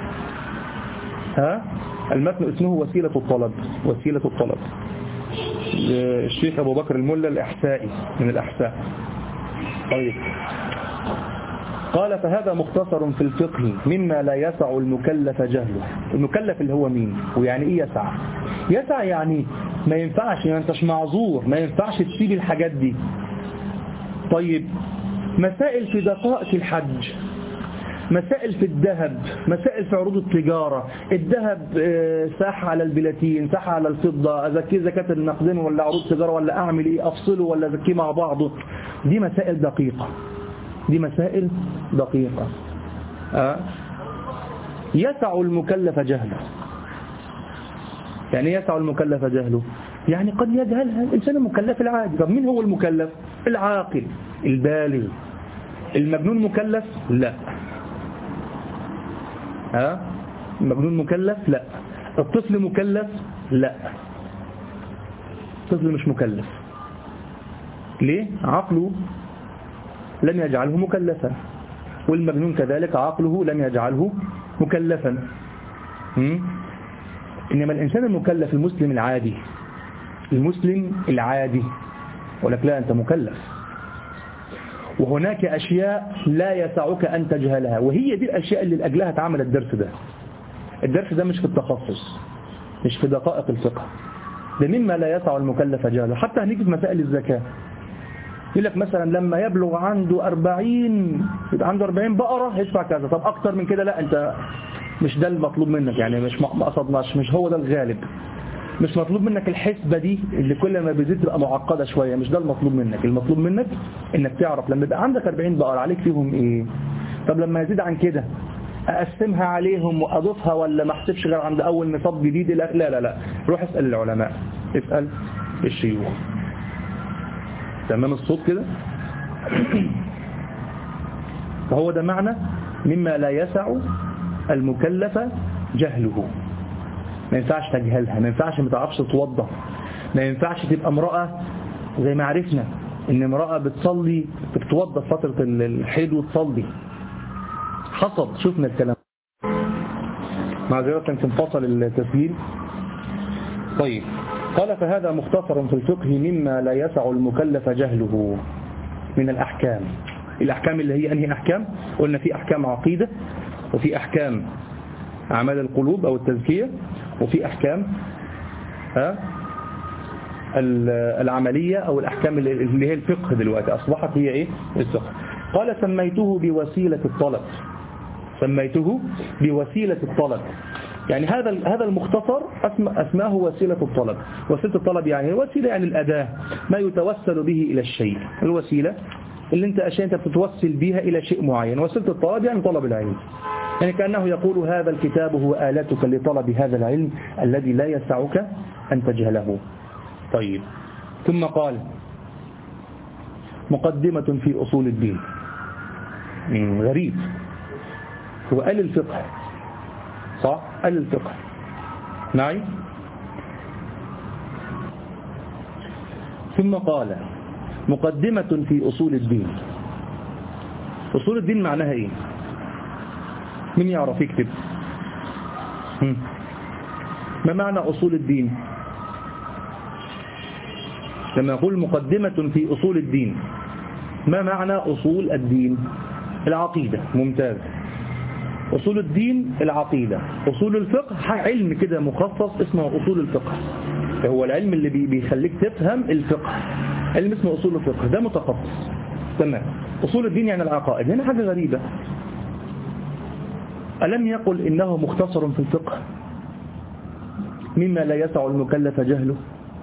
ها؟ المتن اسمه وسيلة الطلب، وسيلة الطلب. الشيخ أبو بكر الملا الإحسائي من الأحساء. طيب قال فهذا مختصر في الفقه مما لا يسع المكلف جهله. المكلف اللي هو مين؟ ويعني ايه يسع؟ يسع يعني ما ينفعش، يعني انتش معذور، ما ينفعش تسيب الحاجات دي. طيب مسائل في دقائق الحج، مسائل في الذهب، مسائل في عروض التجارة، الذهب ساح على البلاتين، ساح على الفضة، أزكيه زكاة النقدين ولا عروض تجارة ولا أعمل إيه، أفصله ولا أزكيه مع بعضه. دي مسائل دقيقة، دي مسائل دقيقة. أه؟ يسع المكلف جهله. يعني يسع المكلف جهله، يعني قد يجهلها الإنسان المكلف العادي. طب مين هو المكلف؟ العاقل البالغ. المجنون مكلف؟ لا. ها؟ المجنون مكلف؟ لا. الطفل مكلف؟ لا. الطفل مش مكلف. ليه؟ عقله لم يجعله مكلفا، والمجنون كذلك عقله لم يجعله مكلفا. م? إنما الإنسان المكلف المسلم العادي، المسلم العادي يقول لك لا أنت مكلف، وهناك أشياء لا يسعك أن تجهلها، وهي دي الأشياء اللي لأجلها اتعمل الدرس ده. الدرس ده مش في التخصص، مش في دقائق الفقه، ده مما لا يسع المكلف جهله. حتى هنيجي في مسائل الزكاة يقول لك مثلا لما يبلغ عنده أربعين، يبقى عنده أربعين بقرة يدفع كذا. طب أكتر من كده لا، أنت مش ده المطلوب منك، يعني مش ما قصدناش، مش هو ده الغالب. مش مطلوب منك الحسبة دي اللي كل ما بيزيد تبقى معقدة شوية، مش ده المطلوب منك. المطلوب منك انك تعرف لما يبقى عندك أربعين بقرة عليك فيهم ايه. طب لما يزيد عن كده اقسمها عليهم واضيفها ولا ما احسبش غير عند اول نصاب جديد؟ لا لا لا، روح اسأل العلماء، اسأل الشيوخ. تمام الصوت كده؟ فهو ده معنى مما لا يسع المكلف جهله. ما ينفعش تجهلها، ما ينفعش ما تعرفش توضح، ما ينفعش تبقى امرأة زي ما عرفنا ان امرأة بتصلي بتتوضى فترة الحيض وتصلي. حصل، شفنا الكلام. معذرة كان انفصل التسجيل. طيب قال فهذا مختصر في الفقه مما لا يسع المكلف جهله من الأحكام. الأحكام اللي هي أنهي أحكام؟ قلنا في أحكام عقيدة، وفي أحكام أعمال القلوب أو التزكية، وفي أحكام ها العملية أو الأحكام اللي هي الفقه. دلوقتي أصبحت هي إيه؟ الفقه. قال سميته بوسيلة الطلب، سميته بوسيلة الطلب. يعني هذا هذا المختصر أسماه وسيلة الطلب. وسيلة الطلب يعني وسيلة، يعني الأداة، ما يتوسل به إلى الشيء. الوسيلة اللي انت أشياء انت بتتوسل بها إلى شيء معين. وسيلة الطلب يعني طلب العلم، يعني كأنه يقول هذا الكتاب هو آلتك لطلب هذا العلم الذي لا يسعك أن تجهله. طيب ثم قال مقدمة في أصول الدين. غريب، هو قال الفقه صح؟ قال الفقه معي. ثم قال مقدمة في أصول الدين. أصول الدين معناها إيه؟ من يعرف يكتب؟ ما معنى أصول الدين؟ لما يقول مقدمة في أصول الدين، ما معنى أصول الدين؟ العقيدة. ممتاز. أصول الدين العقيدة. أصول الفقه علم كده مخصص اسمه أصول الفقه، هو العلم اللي بيخليك تفهم الفقه، علم اسمه أصول الفقه، ده متخصص. تمام. أصول الدين يعني العقائد. هنا حاجة غريبة، ألم يقل إنه مختصر في الفقه مما لا يسع المكلف جهله؟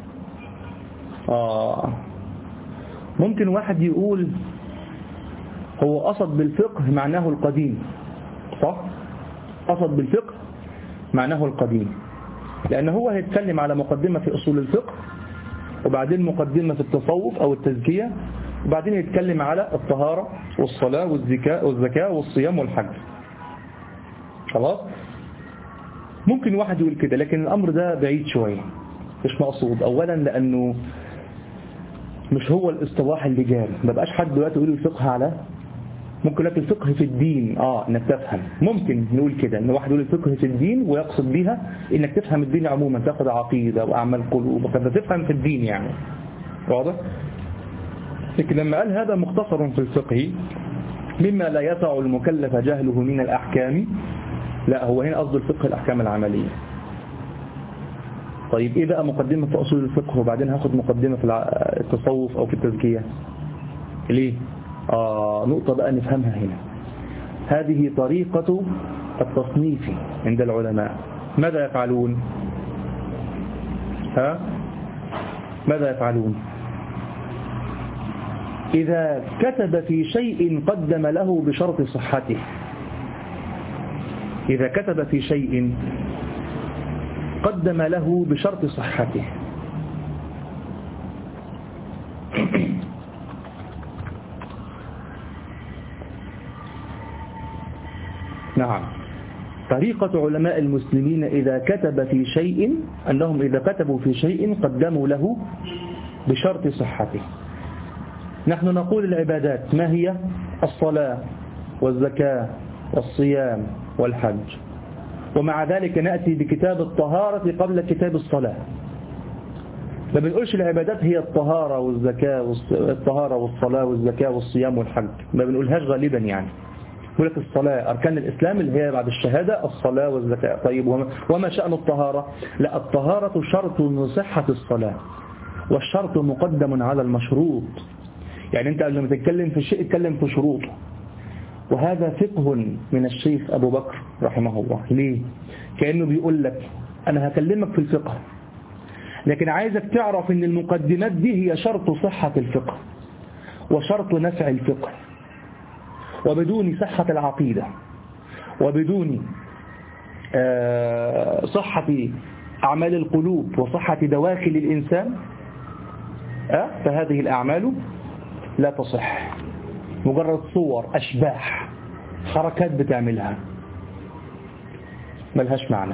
آه ممكن واحد يقول هو قصد بالفقه معناه القديم، صح؟ قصد بالفقه معناه القديم، لأن هو هيتكلم على مقدمة في أصول الفقه، وبعدين مقدمة في التصوف أو التزكية، وبعدين يتكلم على الطهارة والصلاة والزكاة والزكاة والصيام والحج. خلاص؟ ممكن واحد يقول كده، لكن الأمر ده بعيد شوية، مش مقصود. أولا لأنه مش هو الاصطلاح اللي جاري، ما بقاش حد دلوقتي يقول الفقه على، ممكن لك الفقه في الدين، اه انك تفهم، ممكن نقول كده ان واحد يقول الفقه في الدين ويقصد بها انك تفهم الدين عموما، تاخد عقيدة واعمال قلوب وكذا، تفهم في الدين يعني، واضح؟ لكن لما قال هذا مختصر في الفقه مما لا يسع المكلف جهله من الأحكام، لا، هو هنا قصد الفقه الأحكام العملية. طيب إيه بقى مقدمة في أصول الفقه وبعدين هاخد مقدمة في التصوف أو في التزكية؟ ليه؟ آه نقطة بقى نفهمها هنا. هذه طريقة التصنيف عند العلماء. ماذا يفعلون؟ ها؟ ماذا يفعلون؟ إذا كتب في شيء قدم له بشرط صحته، إذا كتب في شيء قدم له بشرط صحته. نعم، طريقة علماء المسلمين إذا كتب في شيء أنهم إذا كتبوا في شيء قدموا له بشرط صحته. نحن نقول العبادات ما هي؟ الصلاة والزكاة والصيام والحج، ومع ذلك نأتي بكتاب الطهارة قبل كتاب الصلاة. ما بنقولش العبادات هي الطهارة والزكاة والطهارة والصلاة والزكاة والصيام والحج، ما بنقولهاش غالبا يعني. يقول لك الصلاة أركان الإسلام اللي هي بعد الشهادة الصلاة والزكاة. طيب وما شأن الطهارة؟ لا، الطهارة شرط لصحة الصلاة، والشرط مقدم على المشروط. يعني أنت لما تتكلم في شيء اتكلم في شروطه، وهذا فقه من الشيخ أبو بكر رحمه الله. ليه؟ كأنه بيقول لك أنا هكلمك في الفقه، لكن عايزك تعرف أن المقدمات دي هي شرط صحة الفقه وشرط نفع الفقه، وبدون صحة العقيدة وبدون صحة أعمال القلوب وصحة دواخل الإنسان فهذه الأعمال لا تصح، مجرد صور أشباح حركات بتعملها ملهاش معنى.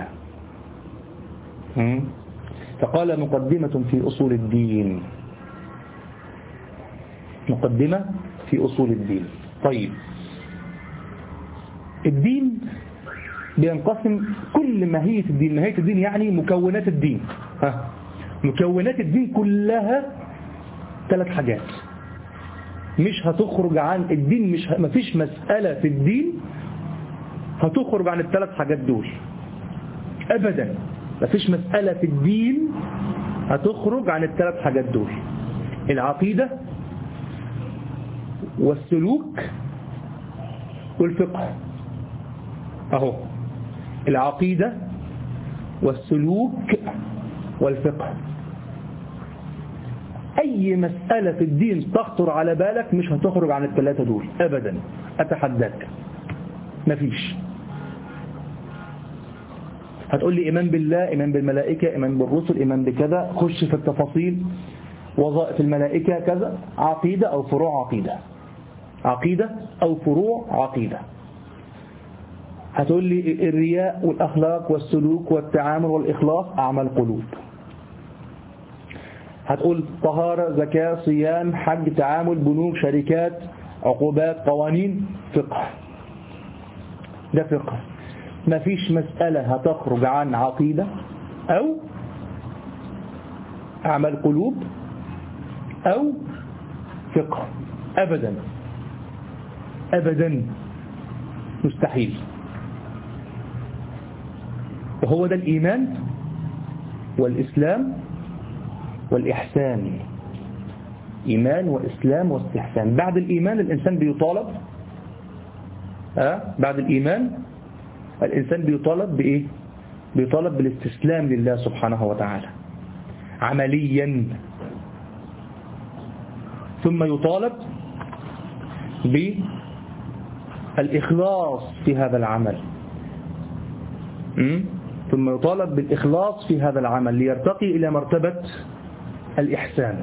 فقال مقدمة في أصول الدين، مقدمة في أصول الدين. طيب الدين بينقسم، كل ماهية الدين، ماهية الدين يعني مكونات الدين، ها مكونات الدين كلها ثلاث حاجات مش هتخرج عن الدين، مش ه... مفيش مسألة في الدين هتخرج عن الثلاث حاجات دول أبدا. مفيش مسألة في الدين هتخرج عن الثلاث حاجات دول: العقيدة والسلوك والفقه. أهو العقيدة والسلوك والفقه. أي مسألة في الدين تخطر على بالك مش هتخرج عن الثلاثة دول أبدا، أتحداك، مفيش. هتقول لي إيمان بالله، إيمان بالملائكة، إيمان بالرسل، إيمان بكذا، خش في التفاصيل، وظائف الملائكة كذا، عقيدة أو فروع عقيدة، عقيدة أو فروع عقيدة. هتقول لي الرياء والأخلاق والسلوك والتعامل والإخلاص، أعمال قلوب. هتقول طهارة، زكاة، صيام، حج، تعامل، بنوك، شركات، عقوبات، قوانين، فقه. ده فقه. ما فيش مسألة هتخرج عن عقيدة أو أعمال قلوب أو فقه، أبدا أبدا، مستحيل. وهو ده الإيمان والإسلام والإحسان. إيمان وإسلام واستحسان. بعد الإيمان الإنسان بيطالب أه؟ بعد الإيمان الإنسان بيطالب بإيه؟ بيطالب بالاستسلام لله سبحانه وتعالى عمليا، ثم يطالب بالإخلاص في هذا العمل، م? ثم يطالب بالإخلاص في هذا العمل ليرتقي إلى مرتبة الإحسان.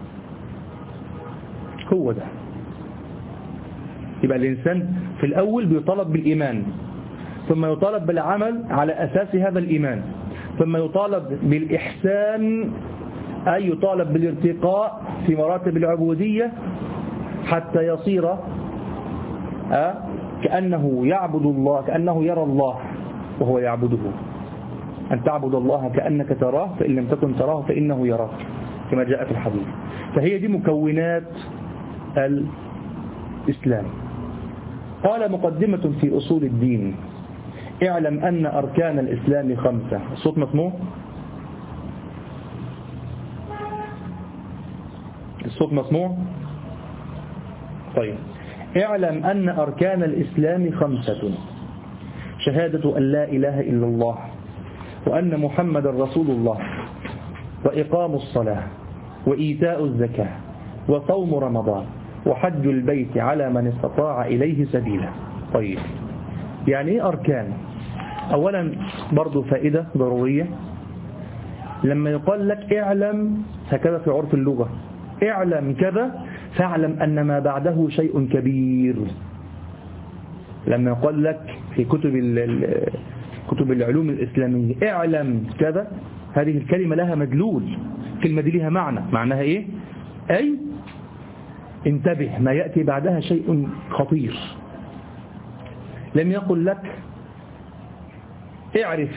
هو ده. يبقى الإنسان في الأول بيطالب بالإيمان، ثم يطالب بالعمل على أساس هذا الإيمان، ثم يطالب بالإحسان، أي يطالب بالارتقاء في مراتب العبودية حتى يصير أه كأنه يعبد الله، كأنه يرى الله وهو يعبده. أن تعبد الله كأنك تراه، فإن لم تكن تراه فإنه يراك، كما جاء في الحديث. فهي دي مكونات الإسلام. قال مقدمة في أصول الدين: اعلم أن أركان الإسلام خمسة. الصوت مسموع؟ الصوت مسموع؟ طيب. اعلم أن أركان الإسلام خمسة: شهادة أن لا إله إلا الله، وأن محمد رسول الله، وإقام الصلاة، وإيتاء الزكاة، وصوم رمضان، وحج البيت على من استطاع إليه سبيلا. طيب، يعني إيه أركان؟ أولا برضو فائدة ضرورية، لما يقال لك اعلم هكذا في عرف اللغة، اعلم كذا فاعلم أن ما بعده شيء كبير. لما يقال لك في كتب كتب العلوم الإسلامية اعلم كذا، هذه الكلمة لها مدلول، كلمة دي لها معنى. معناها إيه؟ أي انتبه، ما يأتي بعدها شيء خطير. لم يقل لك اعرف،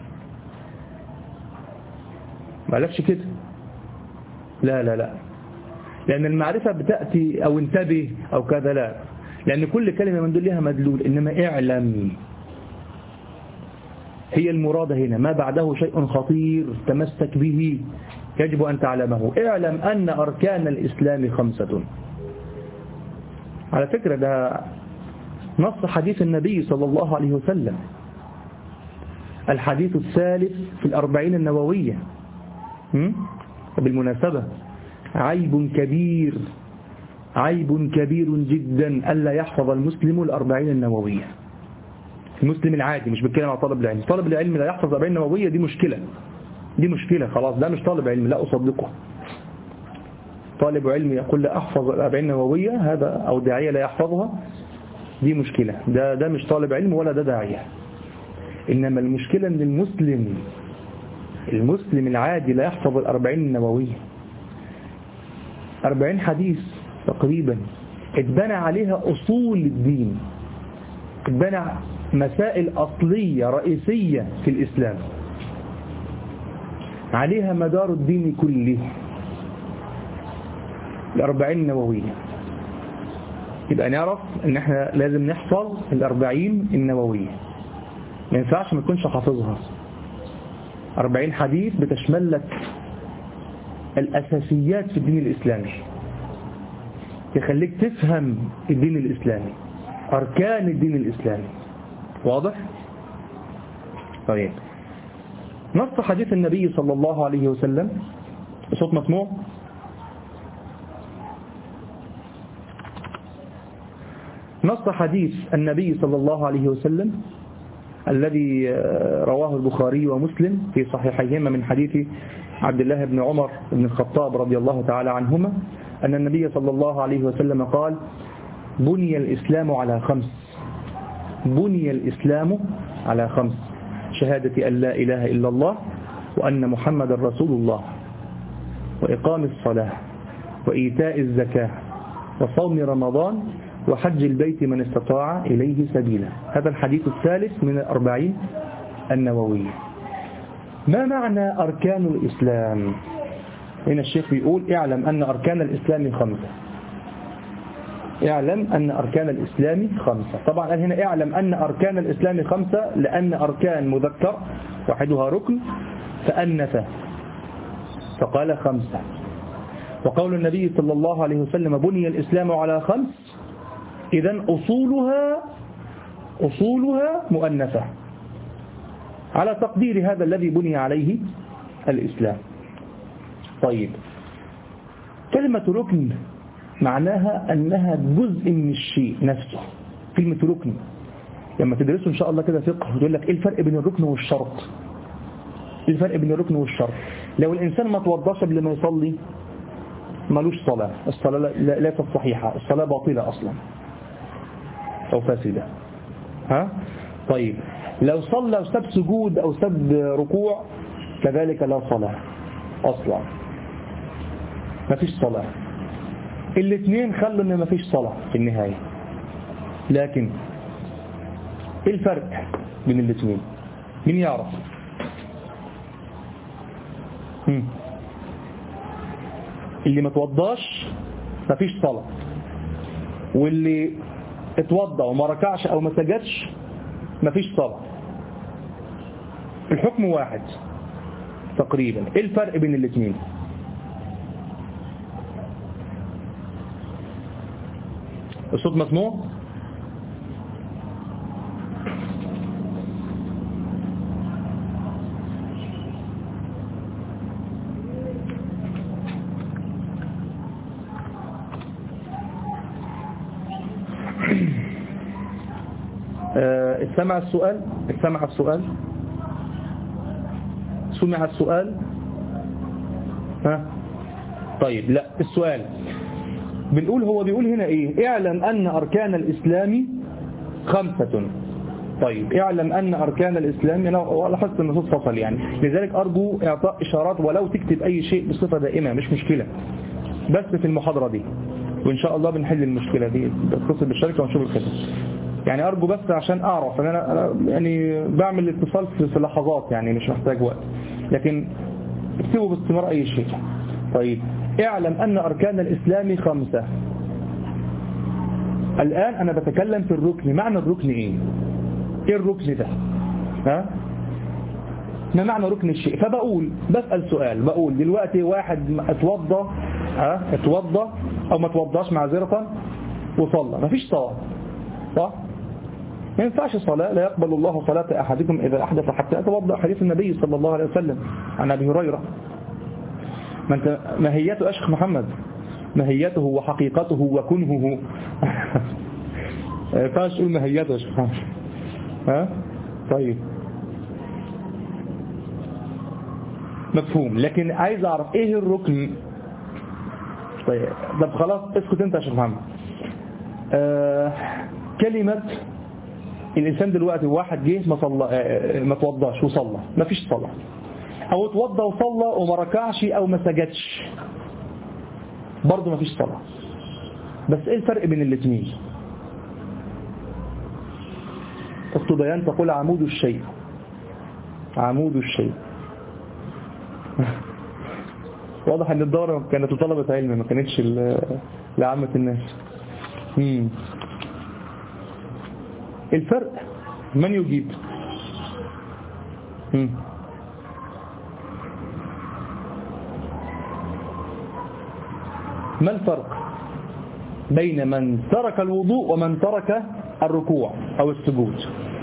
ما قالكش كده، لا لا لا، لأن المعرفة بتأتي أو انتبه أو كذا، لا، لأن كل كلمة من دول لها مدلول. إنما اعلم هي المرادة هنا، ما بعده شيء خطير تمسك به يجب أن تعلمه. اعلم أن أركان الإسلام خمسة. على فكرة ده نص حديث النبي صلى الله عليه وسلم، الحديث الثالث في الأربعين النووية. بالمناسبة عيب كبير عيب كبير جدا ألا يحفظ المسلم الأربعين النووية. المسلم العادي، مش بتكلم على طالب العلم، طالب العلم لا يحفظ الأربعين النووية، دي مشكلة، دي مشكلة خلاص، ده مش طالب علم، لا أصدقه. طالب علم يقول لا أحفظ الأربعين النووية، هذا أو داعية لا يحفظها، دي مشكلة، ده ده مش طالب علم ولا ده داعية. إنما المشكلة أن المسلم المسلم العادي لا يحفظ الأربعين النووية. أربعين حديث تقريبا اتبنى عليها أصول الدين، اتبنى مسائل أصلية رئيسية في الإسلام، عليها مدار الدين كله، الأربعين النووية. يبقى نعرف ان احنا لازم نحفظ الأربعين النووية، ما ينفعش ما تكونش حافظها. أربعين حديث بتشمل لك الأساسيات في الدين الإسلامي، يخليك تفهم الدين الإسلامي، أركان الدين الإسلامي. واضح؟ طيب، نص حديث النبي صلى الله عليه وسلم، صوت مسموع؟ نص حديث النبي صلى الله عليه وسلم الذي رواه البخاري ومسلم في صحيحيهما من حديث عبد الله بن عمر بن الخطاب رضي الله تعالى عنهما أن النبي صلى الله عليه وسلم قال: بني الإسلام على خمس بني الإسلام على خمس شهادة أن لا إله إلا الله، وأن محمد رسول الله، وإقام الصلاة، وإيتاء الزكاة، وصوم رمضان، وحج البيت من استطاع إليه سبيلا. هذا الحديث الثالث من الأربعين النووية. ما معنى أركان الإسلام؟ هنا الشيخ بيقول اعلم أن أركان الإسلام خمسة. اعلم أن أركان الإسلام خمسة. طبعا قال هنا اعلم أن أركان الإسلام خمسة لأن أركان مذكر واحدها ركن فأنث فقال خمسة. وقول النبي صلى الله عليه وسلم بني الإسلام على خمس، إذن أصولها أصولها مؤنثة على تقدير هذا الذي بني عليه الإسلام. طيب، كلمة ركن معناها أنها جزء من الشيء نفسه. كلمة ركن لما تدرسوا إن شاء الله كده فقه يقول لك إيه الفرق بين الركن والشرط. إيه الفرق بين الركن والشرط؟ لو الإنسان ما توضاش قبل ما يصلي ملوش صلاة، الصلاة ليست صحيحة، الصلاة باطلة أصلا أو فاسدة. ها؟ طيب، لو صلى وساب سجود أو ساب ركوع كذلك لا صلاة أصلا، ما فيش صلاة. الاثنين خلوا ان ما فيش صلاة في النهاية. لكن ايه الفرق بين الاثنين؟ مين يعرف؟ هم. اللي ما توضاش ما فيش صلاة، واللي اتوضى وما ركعش او ما سجدش ما فيش صلاة. الحكم واحد تقريبا. ايه الفرق بين الاثنين؟ الصوت مسموع؟ استمع السؤال استمع السؤال سمع السؤال. ها؟ طيب، لا، السؤال بنقول هو بيقول هنا ايه؟ اعلم ان اركان الاسلام خمسة. طيب، اعلم ان اركان الاسلام، انا لاحظت ان الصوت فصل يعني، لذلك ارجو اعطاء اشارات ولو تكتب اي شيء بصفة دائمة مش مشكلة، بس في المحاضرة دي وان شاء الله بنحل المشكلة دي، بتصل بالشركة ونشوف الخدمة. يعني ارجو بس عشان اعرف ان انا, أنا يعني بعمل اتصال في لحظات يعني مش محتاج وقت، لكن اكتبوا باستمرار اي شيء. طيب، اعلم ان اركان الاسلام خمسة. الان انا بتكلم في الركن. معنى الركن ايه؟ ايه الركن ده؟ ها؟ ما معنى ركن الشيء؟ فبقول بسأل سؤال، بقول دلوقتي واحد اتوضى ها اتوضى او ما اتوضاش معذرة وصلى، ما فيش صلاة، صح؟ ما ينفعش صلاة، لا يقبل الله صلاة أحدكم إذا أحدث حتى يتوضأ، حديث النبي صلى الله عليه وسلم عن أبي هريرة. ما انت ماهيته أشخ محمد، ماهيته وحقيقته وكنهه. ما ينفعش تقول ماهيته أشخ محمد. ها؟ طيب، مفهوم. لكن عايز أعرف إيه الركن. طيب، طب خلاص اسكت أنت يا شيخ محمد. آه كلمة الإنسان دلوقتي واحد جه ما صلى ما توضاش وصلى، ما فيش صلاة، أو اتوضى وصلى وما ركعش أو ما سجدش برضه ما فيش صلاة. بس إيه الفرق بين الاثنين؟ الطبيان تقول عمود الشيء، عمود الشيء. واضح ان الدورة كانت لطلبة علم ما كانتش لعامة الناس. مم. الفرق من يجيب؟ مم. ما الفرق بين من ترك الوضوء ومن ترك الركوع أو السجود؟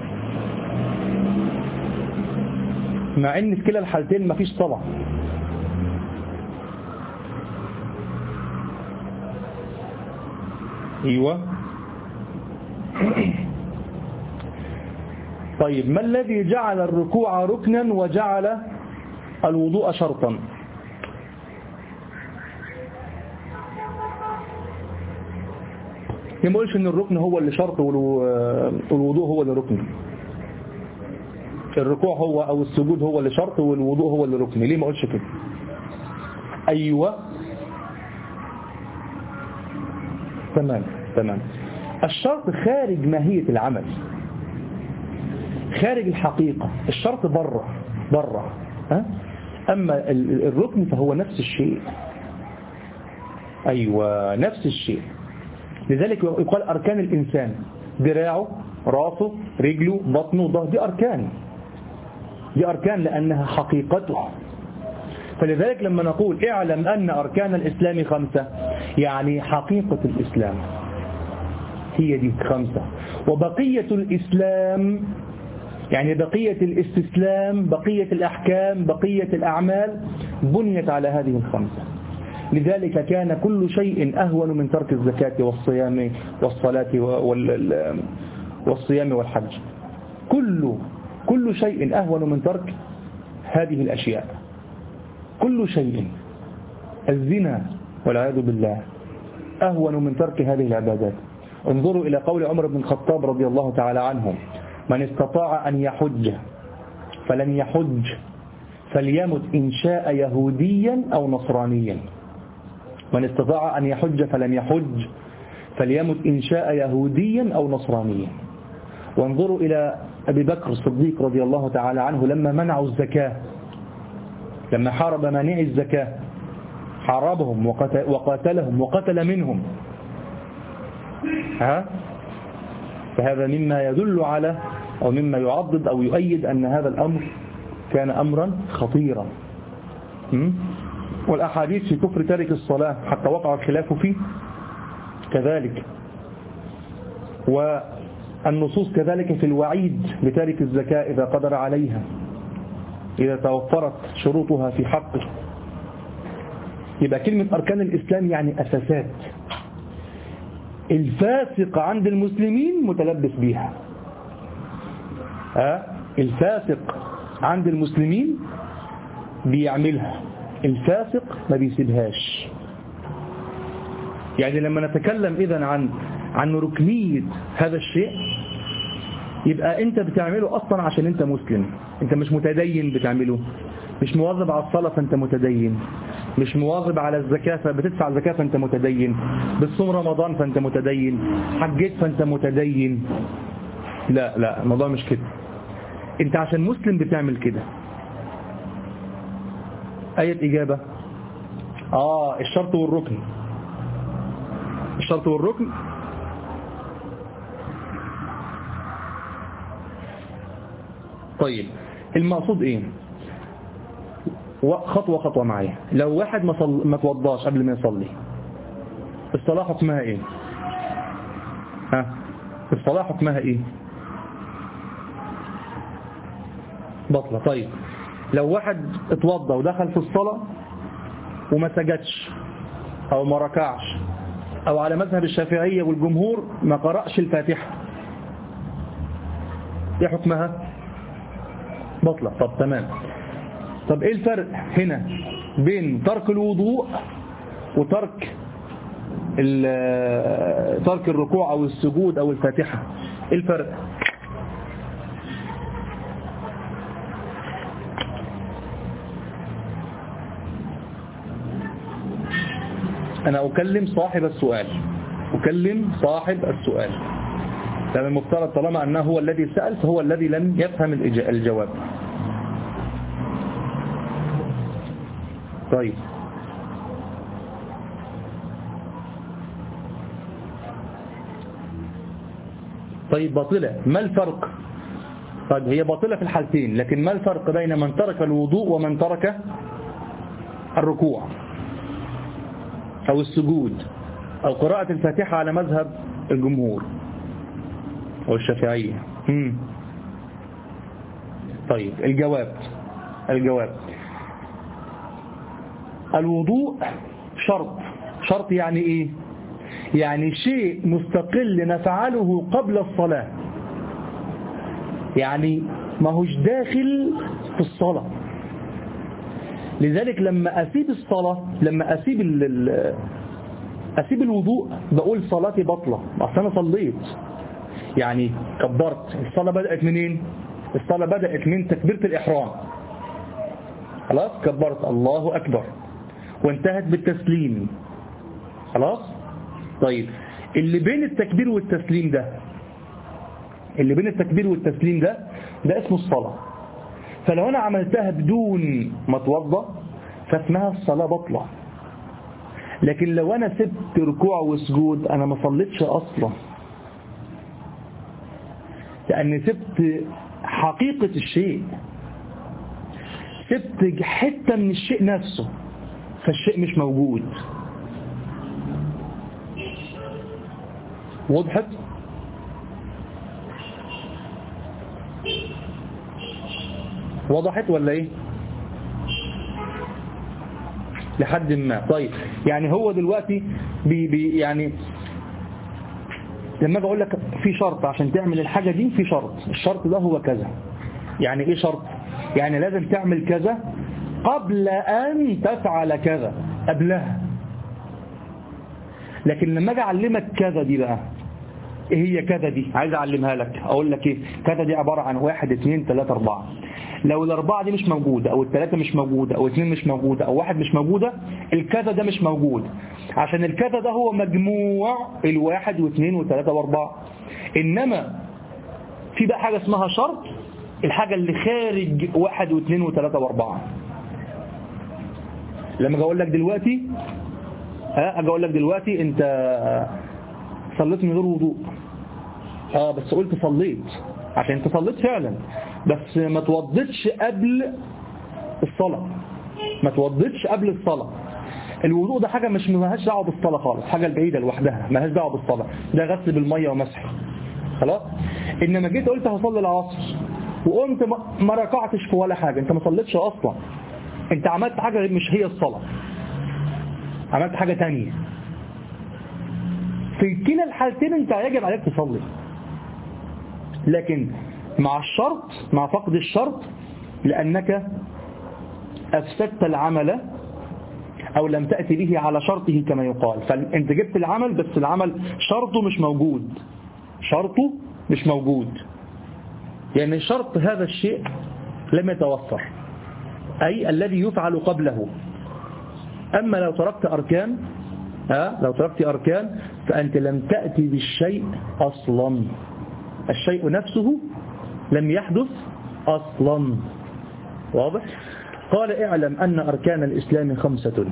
مع ان في كلا الحالتين ما فيش صلاة. ايوه. طيب، ما الذي جعل الركوع ركنا وجعل الوضوء شرطا؟ ما قلش ان الركن هو اللي شرط والوضوء هو اللي ركن. الركوع هو او السجود هو اللي شرط والوضوء هو اللي ركن. ليه ما قلش كده؟ ايوه، تمام تمام. الشرط خارج ماهية العمل، خارج الحقيقة، الشرط بره بره ها؟ أما الركن فهو نفس الشيء. أيوة نفس الشيء. لذلك يقال أركان الإنسان: ذراعه، راسه، رجله، بطنه، ظهره، دي أركان، دي أركان لأنها حقيقته. فلذلك لما نقول اعلم أن أركان الإسلام خمسة، يعني حقيقة الإسلام هي دي خمسة، وبقية الإسلام يعني بقية الاستسلام، بقية الأحكام، بقية الأعمال بنيت على هذه الخمسة. لذلك كان كل شيء أهون من ترك الزكاة والصيام والصلاة والصيام والحج. كل كل شيء أهون من ترك هذه الأشياء، كل شيء. الزنا والعياذ بالله أهون من ترك هذه العبادات. انظروا إلى قول عمر بن الخطاب رضي الله تعالى عنه: من استطاع أن يحج فلن يحج فليمت إن شاء يهوديا أو نصرانيا. من استطاع أن يحج فلن يحج فليمت إن شاء يهوديا أو نصرانيا. وانظروا إلى أبي بكر الصديق رضي الله تعالى عنه لما منعوا الزكاة، لما حارب مانعي الزكاة، حاربهم وقاتلهم وقتل منهم. ها؟ فهذا مما يدل على أو مما يعضد أو يؤيد أن هذا الأمر كان أمرا خطيرا. والأحاديث في كفر تارك الصلاة حتى وقع الخلاف فيه كذلك، والنصوص كذلك في الوعيد لتارك الزكاة إذا قدر عليها، إذا توفرت شروطها في حقه. يبقى كلمة أركان الإسلام يعني أساسات. الفاسق عند المسلمين متلبس بيها. ها؟ الفاسق عند المسلمين بيعملها، الفاسق ما بيسيبهاش. يعني لما نتكلم إذن عن عن ركنية هذا الشيء، يبقى أنت بتعمله أصلا عشان أنت مسلم، أنت مش متدين بتعمله، مش مواظب على الصلاة فأنت متدين، مش مواظب على الزكاة فبتدفع الزكاة فأنت متدين، بتصوم رمضان فأنت متدين، حجيت فأنت متدين. لا لا، الموضوع مش كده. أنت عشان مسلم بتعمل كده. أي إجابة؟ آه الشرط والركن. الشرط والركن طيب المقصود ايه؟ خطوة خطوة معايا. لو واحد ما, صل... ما توضاش قبل ما يصلي، الصلاة حكمها ايه؟ ها؟ الصلاة حكمها ايه؟ بطلة. طيب لو واحد اتوضى ودخل في الصلاة وما سجدش او ما ركعش، او على مذهب الشافعية والجمهور ما قرأش الفاتحة، ايه حكمها؟ بطلة. طب تمام. طب ايه الفرق هنا بين ترك الوضوء وترك ترك الركوع او السجود او الفاتحة؟ ايه الفرق؟ انا اكلم صاحب السؤال، اكلم صاحب السؤال. لأن المفترض طالما أنه هو الذي سأل فهو الذي لم يفهم الجواب. طيب طيب باطلة، ما الفرق؟ طيب هي باطلة في الحالتين، لكن ما الفرق بين من ترك الوضوء ومن ترك الركوع أو السجود أو قراءة الفاتحة على مذهب الجمهور أو الشافعية؟ مم. طيب الجواب الجواب الوضوء شرط. شرط يعني إيه؟ يعني شيء مستقل نفعله قبل الصلاة، يعني ما هوش داخل في الصلاة. لذلك لما أسيب الصلاة، لما أسيب ال أسيب الوضوء بقول صلاتي بطلة، أصلا أنا صليت، يعني كبرت. الصلاة بدأت منين؟ الصلاة بدأت من تكبيرة الإحرام، خلاص كبرت الله أكبر، وانتهت بالتسليم، خلاص. طيب اللي بين التكبير والتسليم ده اللي بين التكبير والتسليم ده ده اسمه الصلاة. فلو أنا عملتها بدون ما اتوضأ فاسمها الصلاة بطلة. لكن لو أنا سبت ركوع وسجود أنا ما صليتش أصلا، لأني سبت حقيقة الشيء، سبت حتة من الشيء نفسه، فالشيء مش موجود. وضحت؟ وضحت ولا ايه؟ لحد ما. طيب يعني هو دلوقتي بي بي يعني لما اجي اقول لك في شرط عشان تعمل الحاجة دي، في شرط، الشرط ده هو كذا. يعني ايه شرط؟ يعني لازم تعمل كذا قبل ان تفعل كذا، قبلها. لكن لما اجي اعلمك كذا دي بقى، ايه هي كذا دي؟ عايز اعلمها لك، اقول لك ايه كذا دي؟ عبارة عن واحد اثنين ثلاثة اربعة. لو الاربعة دي مش موجودة او الثلاثة مش موجودة او اثنين مش موجودة او واحد مش موجودة، الكذا ده مش موجود، عشان الكذا ده هو مجموع الواحد واثنين وثلاثة واربعة. انما في بقى حاجة اسمها شرط، الحاجة اللي خارج واحد واثنين وثلاثة واربعة. لما اجي اقول لك دلوقتي ها اجي اقول لك دلوقتي انت صليت من غير وضوء، اه بس قلت صليت عشان انت صليت فعلا، بس ما توضيتش قبل الصلاة، ما توضيتش قبل الصلاة. الوضوء ده حاجة مش مالهاش دعوه بالصلاة خالص، حاجة بعيدة لوحدها مالهاش دعوه بالصلاة، ده غسل بالمية ومسح خلاص. انما جيت قلت هصلي العصر وقمت ما ركعتش في ولا حاجة، انت ما صليتش اصلا، انت عملت حاجة مش هي الصلاة، عملت حاجة تانية. في كلا الحالتين انت يجب عليك تصلي، لكن مع الشرط، مع فقد الشرط، لأنك أفسدت العمل أو لم تأتي به على شرطه كما يقال. فأنت جبت العمل بس العمل شرطه مش موجود، شرطه مش موجود، يعني شرط هذا الشيء لم يتوفر، أي الذي يفعل قبله. أما لو تركت أركان ها لو تركت أركان فأنت لم تأتي بالشيء أصلا، الشيء نفسه لم يحدث أصلا. واضح؟ قال اعلم أن أركان الإسلام خمسة: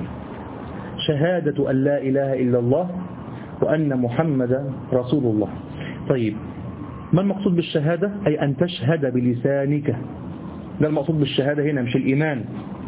شهادة أن لا إله إلا الله وأن محمدا رسول الله. طيب ما المقصود بالشهادة؟ أي أن تشهد بلسانك، ده المقصود بالشهادة هنا، مش الإيمان.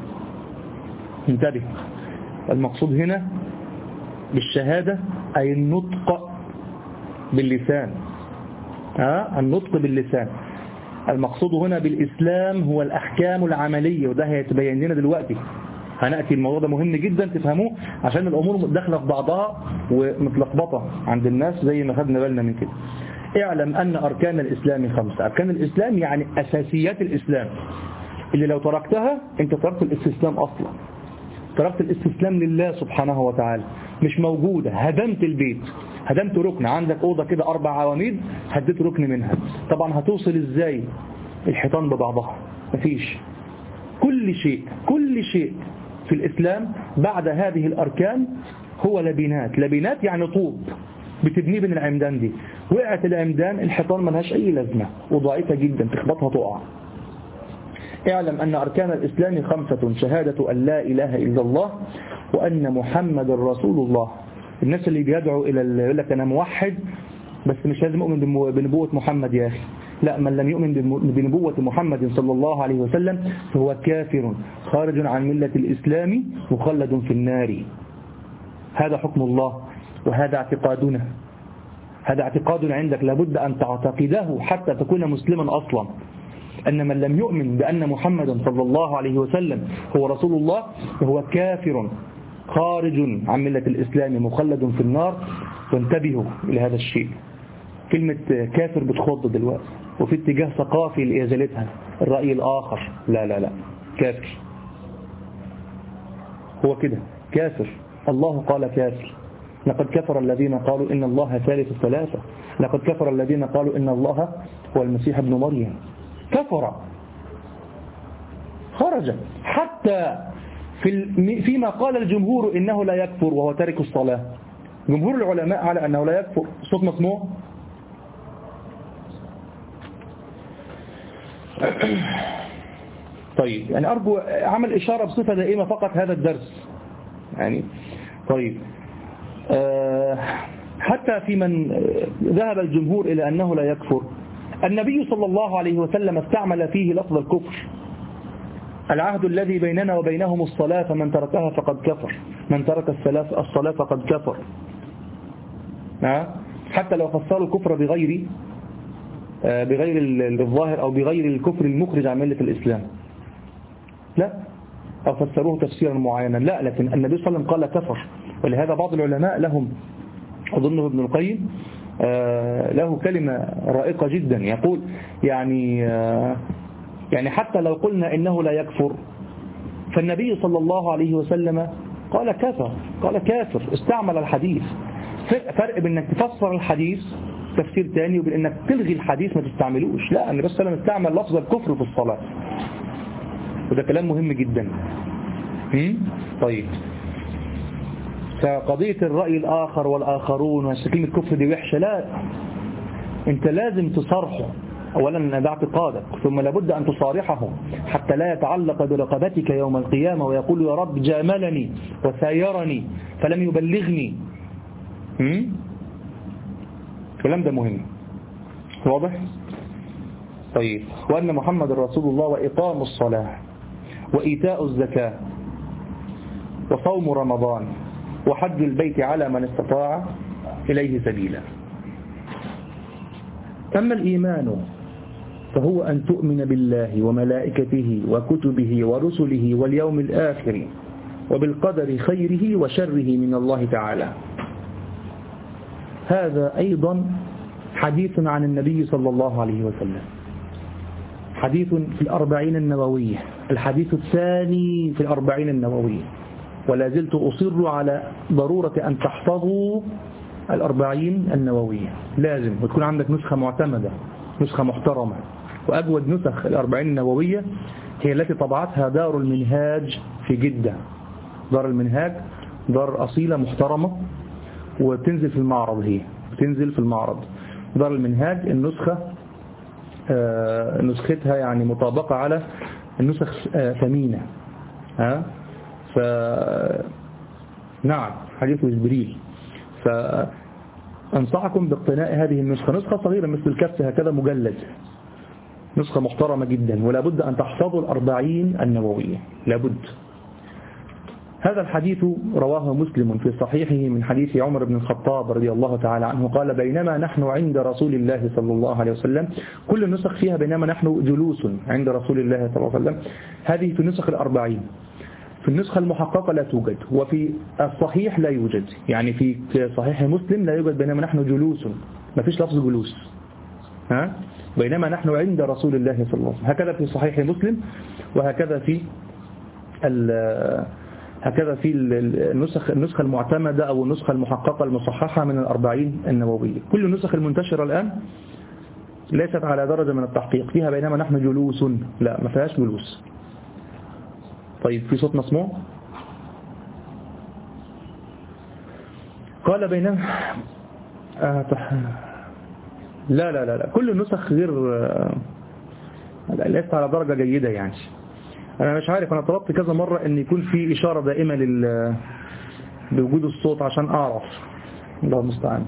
انتبه، المقصود هنا بالشهادة أي النطق باللسان، ها النطق باللسان. المقصود هنا بالإسلام هو الأحكام العملية، وده هيتبين لنا دلوقتي، هنأتي الموضوع ده مهم جدا تفهموه، عشان الأمور داخله في بعضها ومتلخبطة عند الناس زي ما خدنا بالنا من كده. اعلم أن أركان الإسلام خمسة. أركان الإسلام يعني أساسيات الإسلام، اللي لو تركتها أنت تركت الاستسلام أصلا، تركت الاستسلام لله سبحانه وتعالى، مش موجودة، هدمت البيت، هدمت ركن، عندك أوضة كده أربع عواميد هديت ركن منها، طبعا هتوصل إزاي الحيطان ببعضها؟ مفيش. كل شيء كل شيء في الإسلام بعد هذه الأركان هو لبنات، لبنات يعني طوب بتبنيه بين العمدان دي، وقعت العمدان الحيطان ملهاش أي لازمة وضعيفة جدا، تخبطها تقع. اعلم أن أركان الإسلام خمسة: شهادة أن لا إله إلا الله وأن محمد رسول الله. الناس اللي بيدعوا إلى يقول لك أنا موحد بس مش لازم أؤمن بنبوة محمد يا أخي، لا، من لم يؤمن بنبوة محمد صلى الله عليه وسلم فهو كافر خارج عن ملة الإسلام مخلد في النار. هذا حكم الله وهذا اعتقادنا، هذا اعتقاد عندك لابد أن تعتقده حتى تكون مسلما أصلا، أن من لم يؤمن بأن محمدا صلى الله عليه وسلم هو رسول الله فهو كافر خارج عن ملة الإسلام مخلد في النار. وانتبهوا إلى هذا الشيء، كلمة كافر بتخض دلوقتي وفي اتجاه ثقافي لإزالتها، الرأي الآخر، لا لا لا، كافر هو كده كافر. الله قال كافر، لقد كفر الذين قالوا إن الله ثالث ثلاثة، لقد كفر الذين قالوا إن الله هو المسيح ابن مريم، كفر خرج. حتى في فيما قال الجمهور إنه لا يكفر وهو تارك الصلاة، جمهور العلماء على أنه لا يكفر. صوت مسموع؟ طيب يعني أرجو عمل إشارة بصفة دائمة فقط هذا الدرس يعني. طيب أه حتى في من ذهب الجمهور إلى أنه لا يكفر، النبي صلى الله عليه وسلم استعمل فيه لفظ الكفر. العهد الذي بيننا وبينهم الصلاة فمن تركها فقد كفر، من ترك الصلاة فقد كفر. حتى لو فسروا الكفر بغير بغير الظاهر أو بغير الكفر المخرج عن ملة الإسلام، لا، أو فسروه تفسيرا معينا، لا، لكن النبي صلى الله عليه وسلم قال كفر. ولهذا بعض العلماء لهم، أظنه ابن القيم له كلمة رائقة جدا، يقول يعني يعني حتى لو قلنا إنه لا يكفر فالنبي صلى الله عليه وسلم قال كفر، قال كافر، استعمل الحديث. فرق بين انك تفسر الحديث تفسير تاني وبين انك تلغي الحديث ما تستعملوش. لا، النبي صلى الله عليه وسلم استعمل لفظ الكفر في الصلاة، وده كلام مهم جدا. طيب فقضية الرأي الآخر والآخرون وكلمة كفر دي وحشة، لا، انت لازم تصارحه. أولا ده اعتقادك، ثم لابد أن تصارحه حتى لا يتعلق برقبتك يوم القيامة ويقول يا رب جاملني وسايرني فلم يبلغني. الكلام ده مهم، واضح؟ طيب وأن محمد رسول الله وإقام الصلاة وإيتاء الزكاة وصوم رمضان وحج البيت على من استطاع إليه سبيلا. أما الإيمان فهو أن تؤمن بالله وملائكته وكتبه ورسله واليوم الآخر وبالقدر خيره وشره من الله تعالى. هذا أيضا حديث عن النبي صلى الله عليه وسلم، حديث في الأربعين النووية، الحديث الثاني في الأربعين النووية. ولا زلت أصر على ضرورة أن تحفظوا الأربعين النووية، لازم وتكون عندك نسخة معتمدة، نسخة محترمة. وأجود نسخ الأربعين النووية هي التي طبعتها دار المنهاج في جدة. دار المنهاج دار أصيلة محترمة وتنزل في المعرض، هي تنزل في المعرض. دار المنهاج النسخة آه نسختها يعني مطابقة على النسخ آه ثمينة. ها ف نعم حديث جبريل. فأنصحكم باقتناء هذه النسخة، نسخة صغيرة مثل الكف هكذا مجلد، نسخة محترمة جدا. ولا بد أن تحفظوا الأربعين النووية، لابد. هذا الحديث رواه مسلم في صحيحه من حديث عمر بن الخطاب رضي الله تعالى عنه قال بينما نحن عند رسول الله صلى الله عليه وسلم، كل النسخ فيها بينما نحن جلوس عند رسول الله صلى الله عليه وسلم، هذه في نسخ الأربعين. في النسخة المحققة لا توجد، وفي الصحيح لا يوجد، يعني في صحيح مسلم لا يوجد بينما نحن جلوس، ما فيش لفظ جلوس، ها بينما نحن عند رسول الله صلى الله عليه وسلم. هكذا في صحيح مسلم، وهكذا في هكذا في النسخ النسخة المعتمدة أو النسخة المحققة المصححة من الأربعين النووية. كل النسخ المنتشرة الآن ليست على درجة من التحقيق، فيها بينما نحن جلوس، لا ما فيهاش جلوس. طيب في صوت مسموع؟ قال بينما آه لا لا لا لا كل النسخ غير ليست على درجة جيدة يعني. أنا مش عارف، أنا طلبت كذا مرة أن يكون في إشارة دائمة لل بوجود الصوت عشان أعرف. الله المستعان.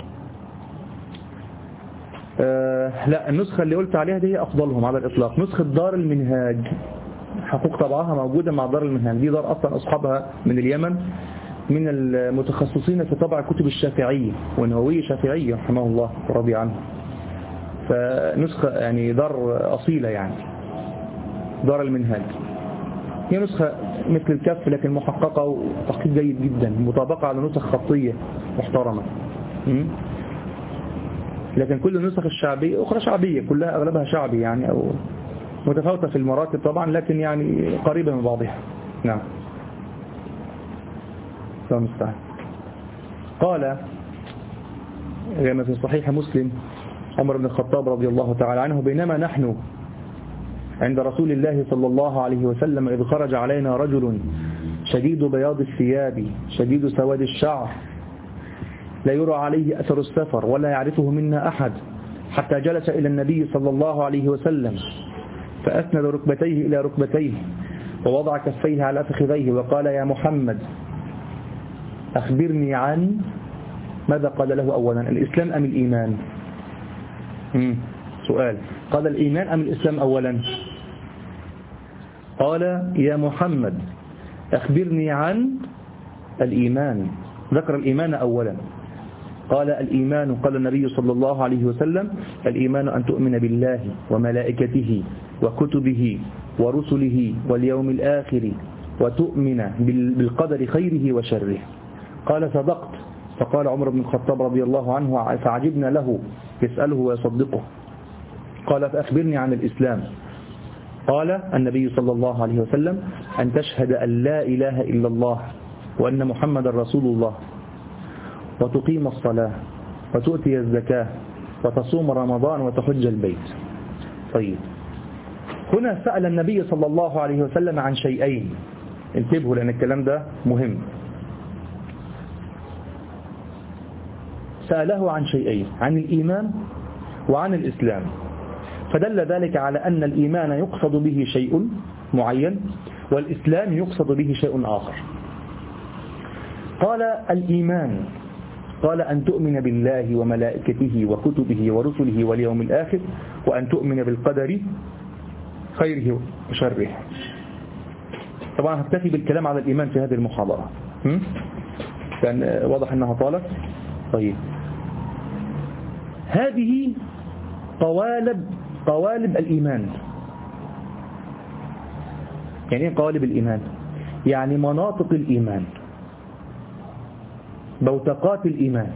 أه لا النسخة اللي قلت عليها دي هي أفضلهم على الإطلاق، نسخة دار المنهاج، حقوق طبعها موجودة مع دار المنهاج. دي دار أصلا أصحابها من اليمن، من المتخصصين في طبع كتب الشافعية والنووية شافعية رحمه الله ورضي عنه. فنسخة يعني دار أصيلة يعني، دار المنهاج. هي نسخة مثل الكف لكن محققة وتحقيق جيد جدا، مطابقة على نسخ خطية محترمة. لكن كل النسخ الشعبية أخرى شعبية، كلها أغلبها شعبي يعني، أو متفاوتة في المراتب طبعا، لكن يعني قريبة من بعضها. نعم. قال كما في صحيح مسلم عمر بن الخطاب رضي الله تعالى عنه بينما نحن عند رسول الله صلى الله عليه وسلم إذ خرج علينا رجل شديد بياض الثياب شديد سواد الشعر لا يرى عليه أثر السفر ولا يعرفه منا أحد، حتى جلس إلى النبي صلى الله عليه وسلم فأسند ركبتيه إلى ركبتيه ووضع كفيه على فخذيه وقال: يا محمد أخبرني عن ماذا قال له أولا؟ الإسلام أم الإيمان؟ مم. سؤال، قال الإيمان أم الإسلام أولا؟ قال: يا محمد أخبرني عن الإيمان. ذكر الإيمان أولا. قال: الإيمان، قال النبي صلى الله عليه وسلم: الإيمان أن تؤمن بالله وملائكته وكتبه ورسله واليوم الآخر وتؤمن بالقدر خيره وشره. قال: صدقت. فقال عمر بن الخطاب رضي الله عنه فعجبنا له يسأله ويصدقه. قال: فأخبرني عن الإسلام. قال النبي صلى الله عليه وسلم: أن تشهد أن لا إله إلا الله وأن محمد رسول الله وتقيم الصلاة وتؤتي الزكاة وتصوم رمضان وتحج البيت. طيب، هنا سأل النبي صلى الله عليه وسلم عن شيئين، انتبهوا لأن الكلام ده مهم. سأله عن شيئين، عن الإيمان وعن الإسلام، فدل ذلك على أن الإيمان يقصد به شيء معين والإسلام يقصد به شيء آخر. قال الإيمان، قال: أن تؤمن بالله وملائكته وكتبه ورسله واليوم الآخر وأن تؤمن بالقدر خيره وشره. طبعا هكتفي بالكلام على الإيمان في هذه المحاضرة، كان واضح أنها طالت. طيب، هذه قوالب قوالب الإيمان. يعني ايه قوالب الإيمان؟ يعني مناطق الإيمان، بوتقات الإيمان.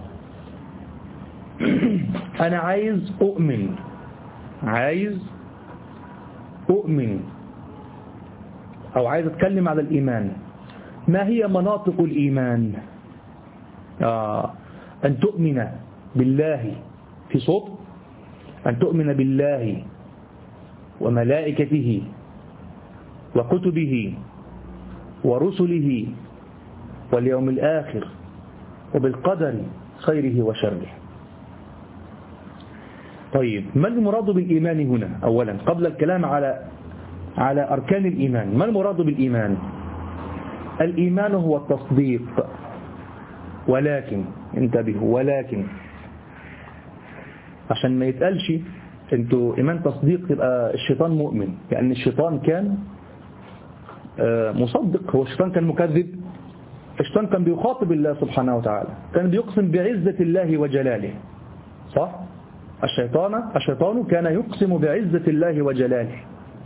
أنا عايز أؤمن عايز أؤمن أو عايز أتكلم على الإيمان. ما هي مناطق الإيمان؟ آه أن تؤمن بالله، في صوت، أن تؤمن بالله وملائكته وكتبه ورسله واليوم الآخر وبالقدر خيره وشره. طيب، ما المراد بالإيمان هنا؟ أولا قبل الكلام على على أركان الإيمان، ما المراد بالإيمان؟ الإيمان هو التصديق، ولكن انتبهوا، ولكن عشان ما يتقالش انتوا إيمان تصديق يبقى الشيطان مؤمن، لأن الشيطان كان مصدق. هو الشيطان كان مكذب؟ الشيطان كان بيخاطب الله سبحانه وتعالى، كان بيقسم بعزة الله وجلاله، صح؟ الشيطان الشيطان كان يقسم بعزة الله وجلاله،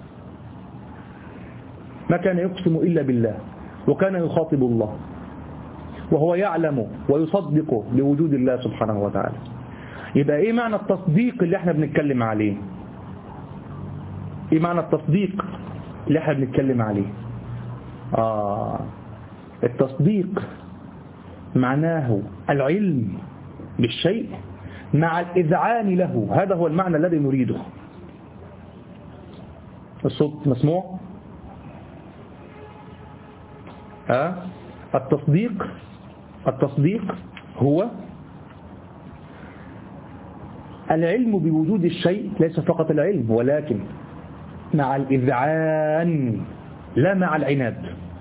ما كان يقسم إلا بالله، وكان يخاطب الله وهو يعلم ويصدق بوجود الله سبحانه وتعالى. يبقى ايه معنى التصديق اللي احنا بنتكلم عليه؟ ايه معنى التصديق اللي احنا بنتكلم عليه؟ آه التصديق معناه العلم بالشيء مع الإذعان له، هذا هو المعنى الذي نريده. الصوت مسموع؟ آه التصديق التصديق هو العلم بوجود الشيء، ليس فقط العلم ولكن مع الإذعان لا مع العناد.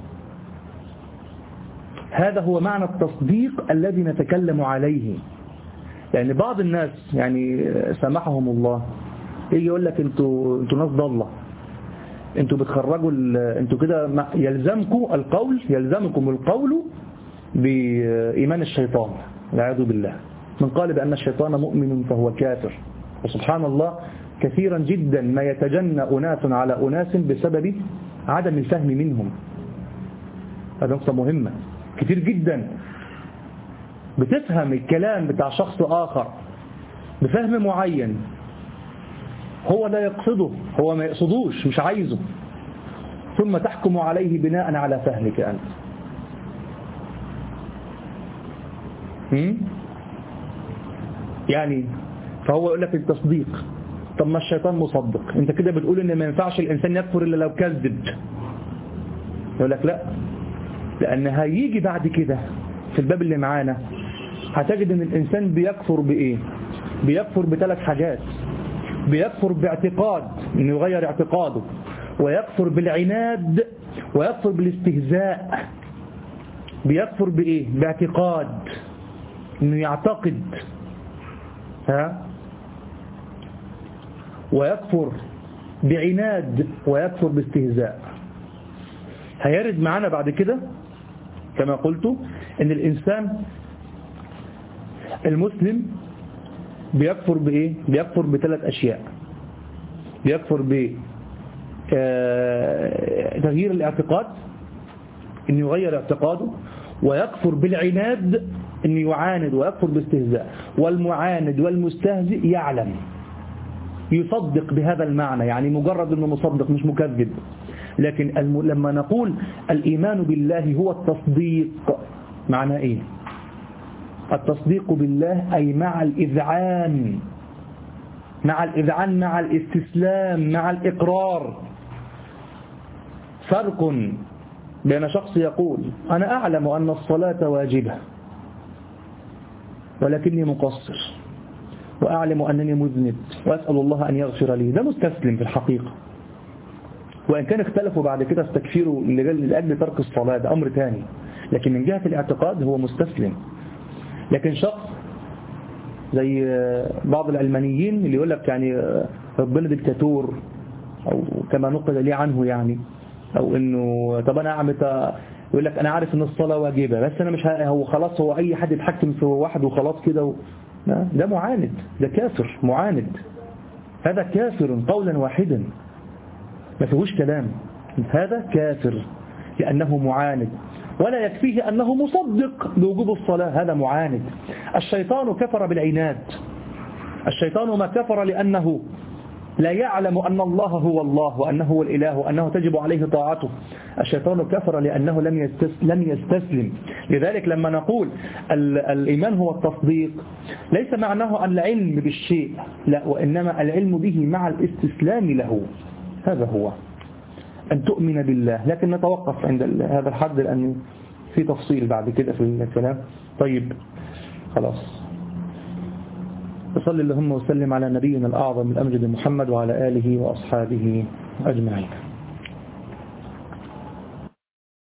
هذا هو معنى التصديق الذي نتكلم عليه. يعني بعض الناس يعني سامحهم الله يجي يقول لك انتوا انتوا ناس ضالة، انتوا بتخرجوا انتوا كده، يلزمكم القول يلزمكم القول بإيمان الشيطان والعياذ بالله. من قال بأن الشيطان مؤمن فهو كافر. وسبحان الله كثيرا جدا ما يتجنى أناس على أناس بسبب عدم الفهم منهم. هذا نقطة مهمة. كثير جدا بتفهم الكلام بتاع شخص آخر بفهم معين هو لا يقصده، هو ما يقصدوش، مش عايزه، ثم تحكم عليه بناء على فهمك أنت. هم؟ يعني فهو يقول لك التصديق، طب ما الشيطان مصدق، انت كده بتقول ان ما ينفعش الانسان يكفر الا لو كذب. يقول لك لا، لان هيجي بعد كده في الباب اللي معانا هتجد ان الانسان بيكفر بايه؟ بيكفر بثلاث حاجات. بيكفر باعتقاد انه يغير اعتقاده، ويكفر بالعناد، ويكفر بالاستهزاء. بيكفر بايه؟ باعتقاد انه يعتقد، ها، ويكفر بعناد، ويكفر باستهزاء. هيرد معنا بعد كده كما قلت ان الانسان المسلم بيكفر بايه؟ بيكفر بثلاث اشياء. بيكفر ب تغيير الاعتقاد، انه يغير اعتقاده، ويكفر بالعناد انه يعاند، ويكفر باستهزاء. والمعاند والمستهزئ يعلم، يصدق بهذا المعنى، يعني مجرد انه مصدق مش مكذب. لكن الم... لما نقول الإيمان بالله هو التصديق، معنى ايه؟ التصديق بالله أي مع الإذعان، مع الإذعان، مع الاستسلام، مع الإقرار. فرق بين شخص يقول أنا أعلم أن الصلاة واجبة ولكني مقصر، وأعلم أنني مذنب، وأسأل الله أن يغفر لي، ده مستسلم في الحقيقة. وإن كان اختلفوا بعد كده استكفيروا لأجل ترك الصلاة، ده أمر ثاني، لكن من جهة الاعتقاد هو مستسلم. لكن شخص زي بعض العلمانيين اللي يقول لك يعني ربنا ديكتاتور، أو كما نقل لي عنه يعني، أو إنه طب أنا أعمل، يقول لك أنا عارف إن الصلاة واجبة بس أنا مش ه... هو خلاص هو أي حد يتحكم في واحد وخلاص كده و... ده معاند، ده كافر معاند، هذا كافر قولا واحدا ما فيهوش كلام، هذا كافر لأنه معاند. ولا يكفيه أنه مصدق بوجوب الصلاة، هذا معاند. الشيطان كفر بالعناد، الشيطان ما كفر لأنه لا يعلم أن الله هو الله، وأنه هو الإله، وأنه تجب عليه طاعته. الشيطان كفر لأنه لم لم يستسلم. لذلك لما نقول الإيمان هو التصديق ليس معناه أن العلم بالشيء، لا، وإنما العلم به مع الاستسلام له، هذا هو أن تؤمن بالله. لكن نتوقف عند هذا الحد لأن في تفصيل بعد كده في الكلام. طيب خلاص، وصلى اللهم وسلم على نبينا الأعظم الأمجد محمد وعلى آله وأصحابه أجمعين.